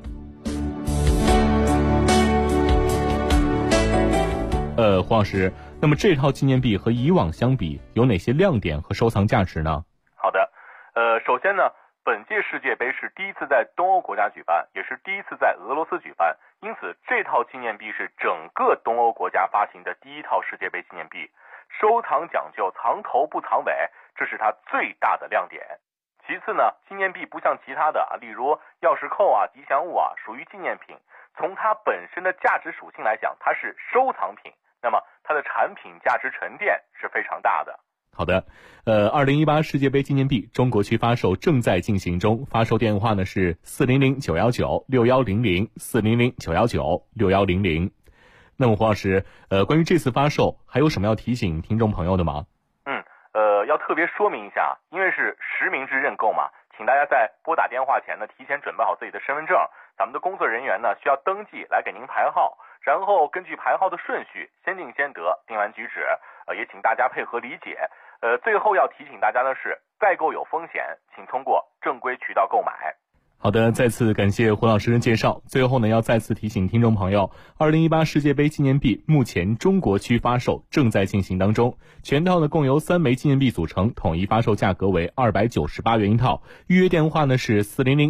[SPEAKER 13] 黄老师，那么这套纪念币和以往相比，有哪些亮点和收藏价值呢？
[SPEAKER 14] 好的，首先呢，本届世界杯是第一次在东欧国家举办，也是第一次在俄罗斯举办，因此这套纪念币是整个东欧国家发行的第一套世界杯纪念币。收藏讲究藏头不藏尾，这是它最大的亮点。其次呢，纪念币不像其他的例如钥匙扣吉祥物属于纪念品，从它本身的价值属性来讲，它是收藏品，那么它的产品价值沉淀是非常大的。
[SPEAKER 13] 好的，2018世界杯纪念币中国区发售正在进行中，发售电话呢是400-919-6100 400-919-6100。那么黄老师，关于这次发售还有什么要提醒听众朋友的吗？
[SPEAKER 14] 要特别说明一下，因为是实名制认购嘛， 请大家在拨打电话前呢，提前准备好自己的身份证，咱们的工作人员呢需要登记来给您排号，然后根据排号的顺序先定先得，定完举止，也请大家配合理解。最后要提醒大家的是，代购有风险，请通过正规渠道购买。
[SPEAKER 13] 好的，再次感谢胡老师的介绍。最后呢，要再次提醒听众朋友，2018世界杯纪念币目前中国区发售正在进行当中，全套呢共由3枚纪念币组成，统一发售价格为298元一套。预约电话呢是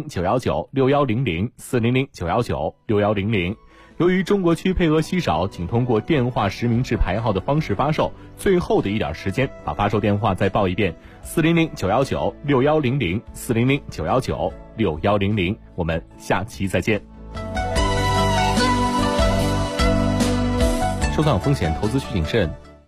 [SPEAKER 13] 400-919-6100，400-919-6100。由于中国区配额稀少，仅通过电话实名制排号的方式发售。最后的一点时间，把发售电话再报一遍：400-919-6100，400-919-6100。我们下期再见。收藏风险，投资需谨慎。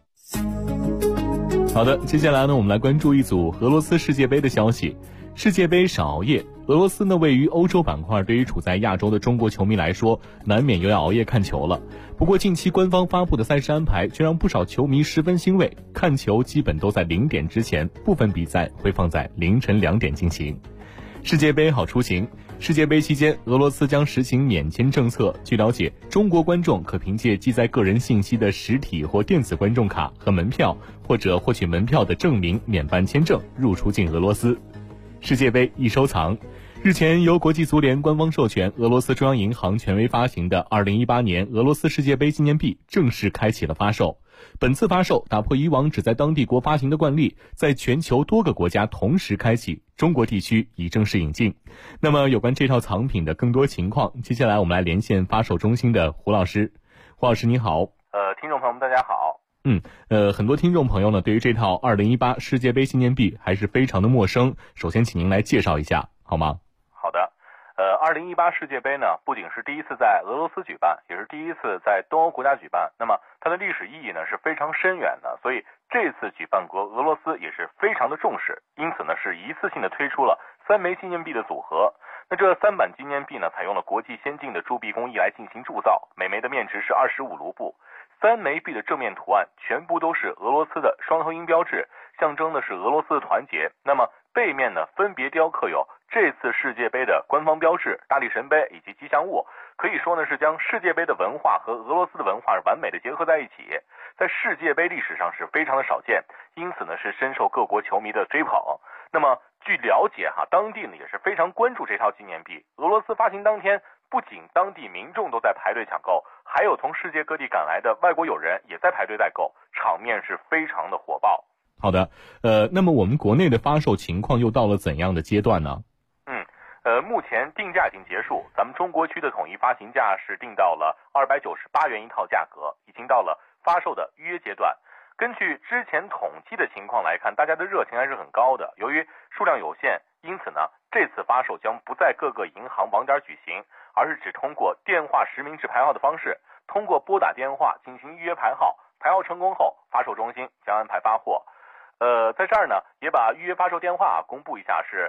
[SPEAKER 13] 好的，接下来呢，我们来关注一组俄罗斯世界杯的消息。世界杯少熬夜，俄罗斯呢位于欧洲板块，对于处在亚洲的中国球迷来说，难免又要熬夜看球了。不过近期官方发布的赛事安排却让不少球迷十分欣慰，看球基本都在0点之前，部分比赛会放在凌晨2点进行。世界杯好出行，世界杯期间，俄罗斯将实行免签政策。据了解，中国观众可凭借记载个人信息的实体或电子观众卡和门票，或者获取门票的证明免办签证入出境俄罗斯。世界杯易收藏，日前由国际足联官方授权，俄罗斯中央银行权威发行的2018年俄罗斯世界杯纪念币正式开启了发售。本次发售打破以往只在当地国发行的惯例，在全球多个国家同时开启，中国地区已正式引进。那么有关这套藏品的更多情况，接下来我们来连线发售中心的胡老师。胡老师你好。
[SPEAKER 14] 听众朋友们大家好。
[SPEAKER 13] 很多听众朋友呢，对于这套2018世界杯纪念币还是非常的陌生。首先，请您来介绍一下，好吗？
[SPEAKER 14] 好的。2018世界杯呢，不仅是第一次在俄罗斯举办，也是第一次在东欧国家举办。那么它的历史意义呢是非常深远的，所以这次举办国俄罗斯也是非常的重视，因此呢是一次性的推出了3枚纪念币的组合。那这3版纪念币呢，采用了国际先进的铸币工艺来进行铸造，每枚的面值是25卢布。3枚币的正面图案全部都是俄罗斯的双头鹰标志，象征的是俄罗斯的团结。那么背面呢，分别雕刻有这次世界杯的官方标志、大力神杯以及吉祥物，可以说呢是将世界杯的文化和俄罗斯的文化完美的结合在一起，在世界杯历史上是非常的少见，因此呢是深受各国球迷的追捧。那么据了解当地呢也是非常关注这套纪念币。俄罗斯发行当天，不仅当地民众都在排队抢购，还有从世界各地赶来的外国友人也在排队代购，场面是非常的火爆。
[SPEAKER 13] 好的，那么我们国内的发售情况又到了怎样的阶段呢？
[SPEAKER 14] 目前定价已经结束，咱们中国区的统一发行价是定到了298元一套价格，已经到了发售的预约阶段。根据之前统计的情况来看，大家的热情还是很高的。由于数量有限，因此呢，这次发售将不在各个银行网点举行，而是只通过电话实名制排号的方式，通过拨打电话进行预约排号，排号成功后，发售中心将安排发货。在这儿呢，也把预约发售电话公布一下，是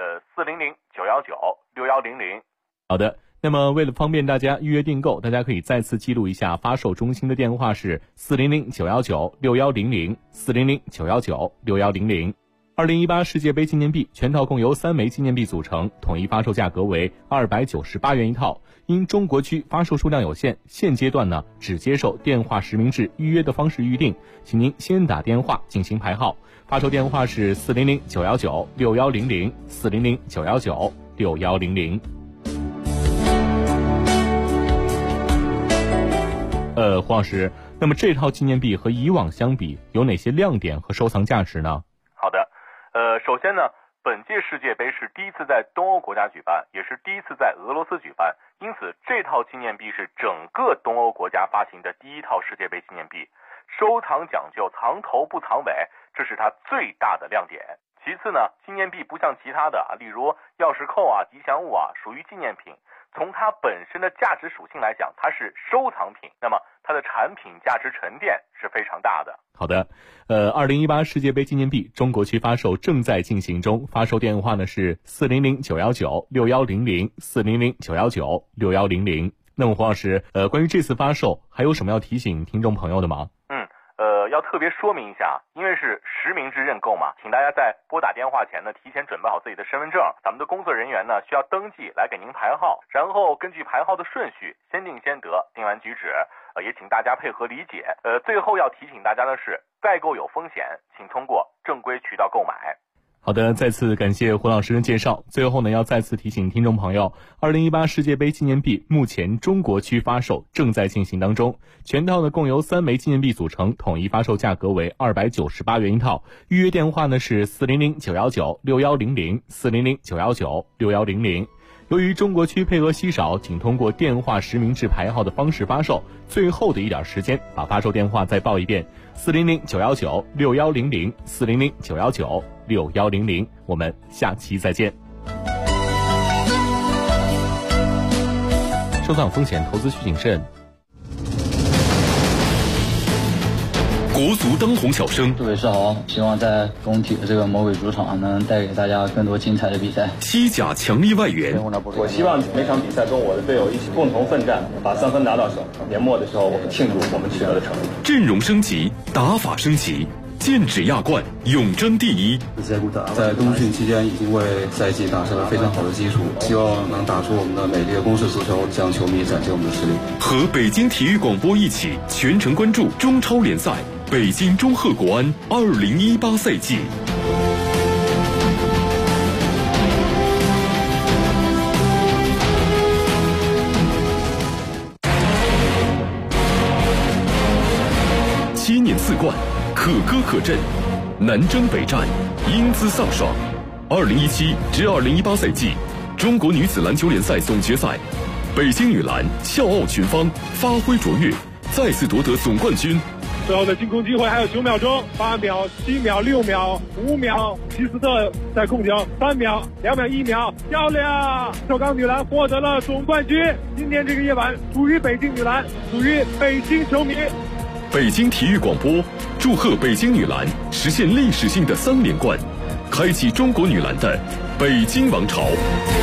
[SPEAKER 14] 400-919-6100。
[SPEAKER 13] 好的，那么为了方便大家预约订购，大家可以再次记录一下发售中心的电话是400-919-6100， 400-919-6100。2018世界杯纪念币全套共由3枚纪念币组成，统一发售价格为298元一套。因中国区发售数量有限，现阶段呢只接受电话实名制预约的方式预定，请您先打电话进行排号。发售电话是400-919-6100， 400-919-6100。黄老师，那么这套纪念币和以往相比，有哪些亮点和收藏价值呢？
[SPEAKER 14] 好的，首先呢，本届世界杯是第一次在东欧国家举办，也是第一次在俄罗斯举办，因此这套纪念币是整个东欧国家发行的第一套世界杯纪念币。收藏讲究藏头不藏尾，这是它最大的亮点。其次呢，纪念币不像其他的例如钥匙扣吉祥物属于纪念品。从它本身的价值属性来讲，它是收藏品，那么它的产品价值沉淀是非常大的。
[SPEAKER 13] 好的，2018世界杯纪念币中国区发售正在进行中，发售电话呢是400-919-6100， 400-919-6100。那么黄老师，关于这次发售还有什么要提醒听众朋友的吗？
[SPEAKER 14] 要特别说明一下，因为是实名制认购嘛，请大家在拨打电话前呢，提前准备好自己的身份证，咱们的工作人员呢需要登记来给您排号，然后根据排号的顺序先定先得，定完举止，也请大家配合理解。最后要提醒大家的是，代购有风险，请通过正规渠道购买。
[SPEAKER 13] 好的，再次感谢胡老师的介绍。最后呢，要再次提醒听众朋友，2018世界杯纪念币目前中国区发售正在进行当中，全套呢共由3枚纪念币组成，统一发售价格为298元一套。预约电话呢是400-919-6100 400-919-6100。由于中国区配额稀少，仅通过电话实名制排号的方式发售，最后的一点时间，把发售电话再报一遍：400-919-6100 400-919-6100。我们下期再见。收藏风险，投资需谨慎。
[SPEAKER 4] 国足当红小生，
[SPEAKER 15] 祝伟是好，希望在工体的这个魔鬼主场能带给大家更多精彩的比赛。
[SPEAKER 4] 西甲强力外援，
[SPEAKER 16] 我希望每场比赛中我的队友一起共同奋战，把3分拿到手。年末的时候，我们庆祝我们取得的成绩。
[SPEAKER 4] 阵容升级，打法升级，剑指亚冠，永争第一。
[SPEAKER 17] 在冬训期间已经为赛季打下了非常好的基础，希望能打出我们的美丽的攻势足球，向球迷展现我们的实力。
[SPEAKER 4] 和北京体育广播一起全程关注中超联赛。北京中赫国安2018赛季。7年4冠，可歌可阵，南征北战，英姿飒爽。2017至2018赛季中国女子篮球联赛总决赛，北京女篮笑傲群芳，发挥卓越，再次夺得总冠军。
[SPEAKER 18] 最后的进攻机会还有9秒钟，8秒、7秒、6秒、5秒，齐斯特在控球，3秒、2秒、1秒，漂亮！首钢女篮获得了总冠军。今天这个夜晚属于北京女篮，属于北京球迷。
[SPEAKER 4] 北京体育广播祝贺北京女篮实现历史性的3连冠，开启中国女篮的北京王朝。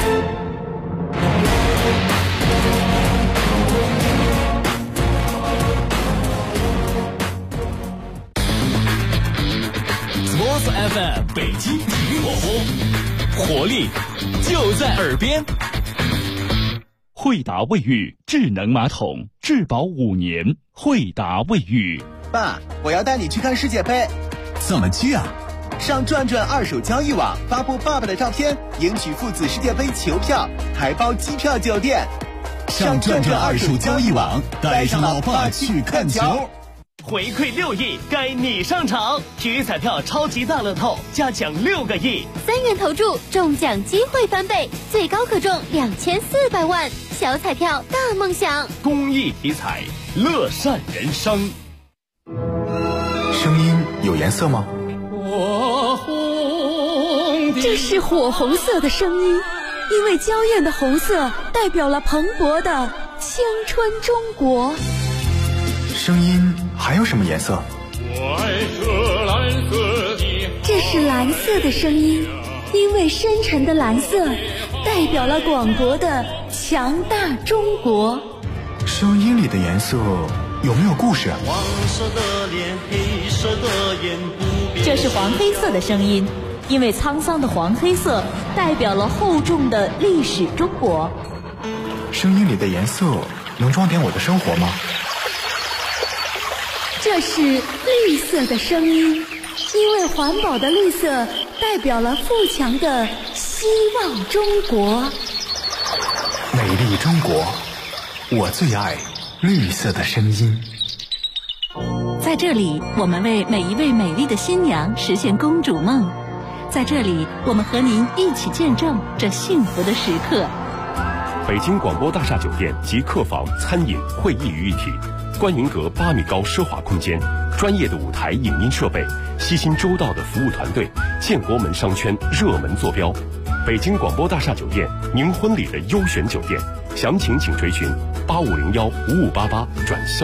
[SPEAKER 6] FM 北京体育广播，活力就在耳边。
[SPEAKER 10] 惠达卫浴智能马桶，质保5年。惠达卫浴。
[SPEAKER 19] 爸，我要带你去看世界杯。
[SPEAKER 20] 怎么去啊？
[SPEAKER 19] 上转转二手交易网发布爸爸的照片，赢取父子世界杯球票，还包机票酒店。
[SPEAKER 20] 上转转二手交易网，带上老爸去看球。
[SPEAKER 6] 回馈6亿，该你上场！体育彩票超级大乐透，加奖6个亿
[SPEAKER 12] ，3元投注，中奖机会翻倍，最高可中2400万。小彩票大梦想，
[SPEAKER 6] 公益体彩，乐善人生。
[SPEAKER 20] 声音有颜色吗？
[SPEAKER 21] 这是火红色的声音，因为娇艳的红色代表了蓬勃的青春中国。
[SPEAKER 20] 声音还有什么颜色？
[SPEAKER 21] 这是蓝色的声音，因为深沉的蓝色代表了广博的强大中国。
[SPEAKER 20] 声音里的颜色有没有故事？
[SPEAKER 21] 黄色的脸，黑色的眼，这是黄黑色的声音，因为沧桑的黄黑色代表了厚重的历史中国。
[SPEAKER 20] 声音里的颜色能装点我的生活吗？
[SPEAKER 21] 这是绿色的声音，因为环保的绿色代表了富强的希望中国。
[SPEAKER 20] 美丽中国，我最爱绿色的声音。
[SPEAKER 21] 在这里，我们为每一位美丽的新娘实现公主梦。在这里，我们和您一起见证这幸福的时刻。
[SPEAKER 4] 北京广播大厦酒店及客房、餐饮、会议于一体，观云阁8米高奢华空间，专业的舞台影音设备，悉心周到的服务团队，建国门商圈热门坐标。北京广播大厦酒店，您婚礼的优选酒店，详情请垂询85015588转校。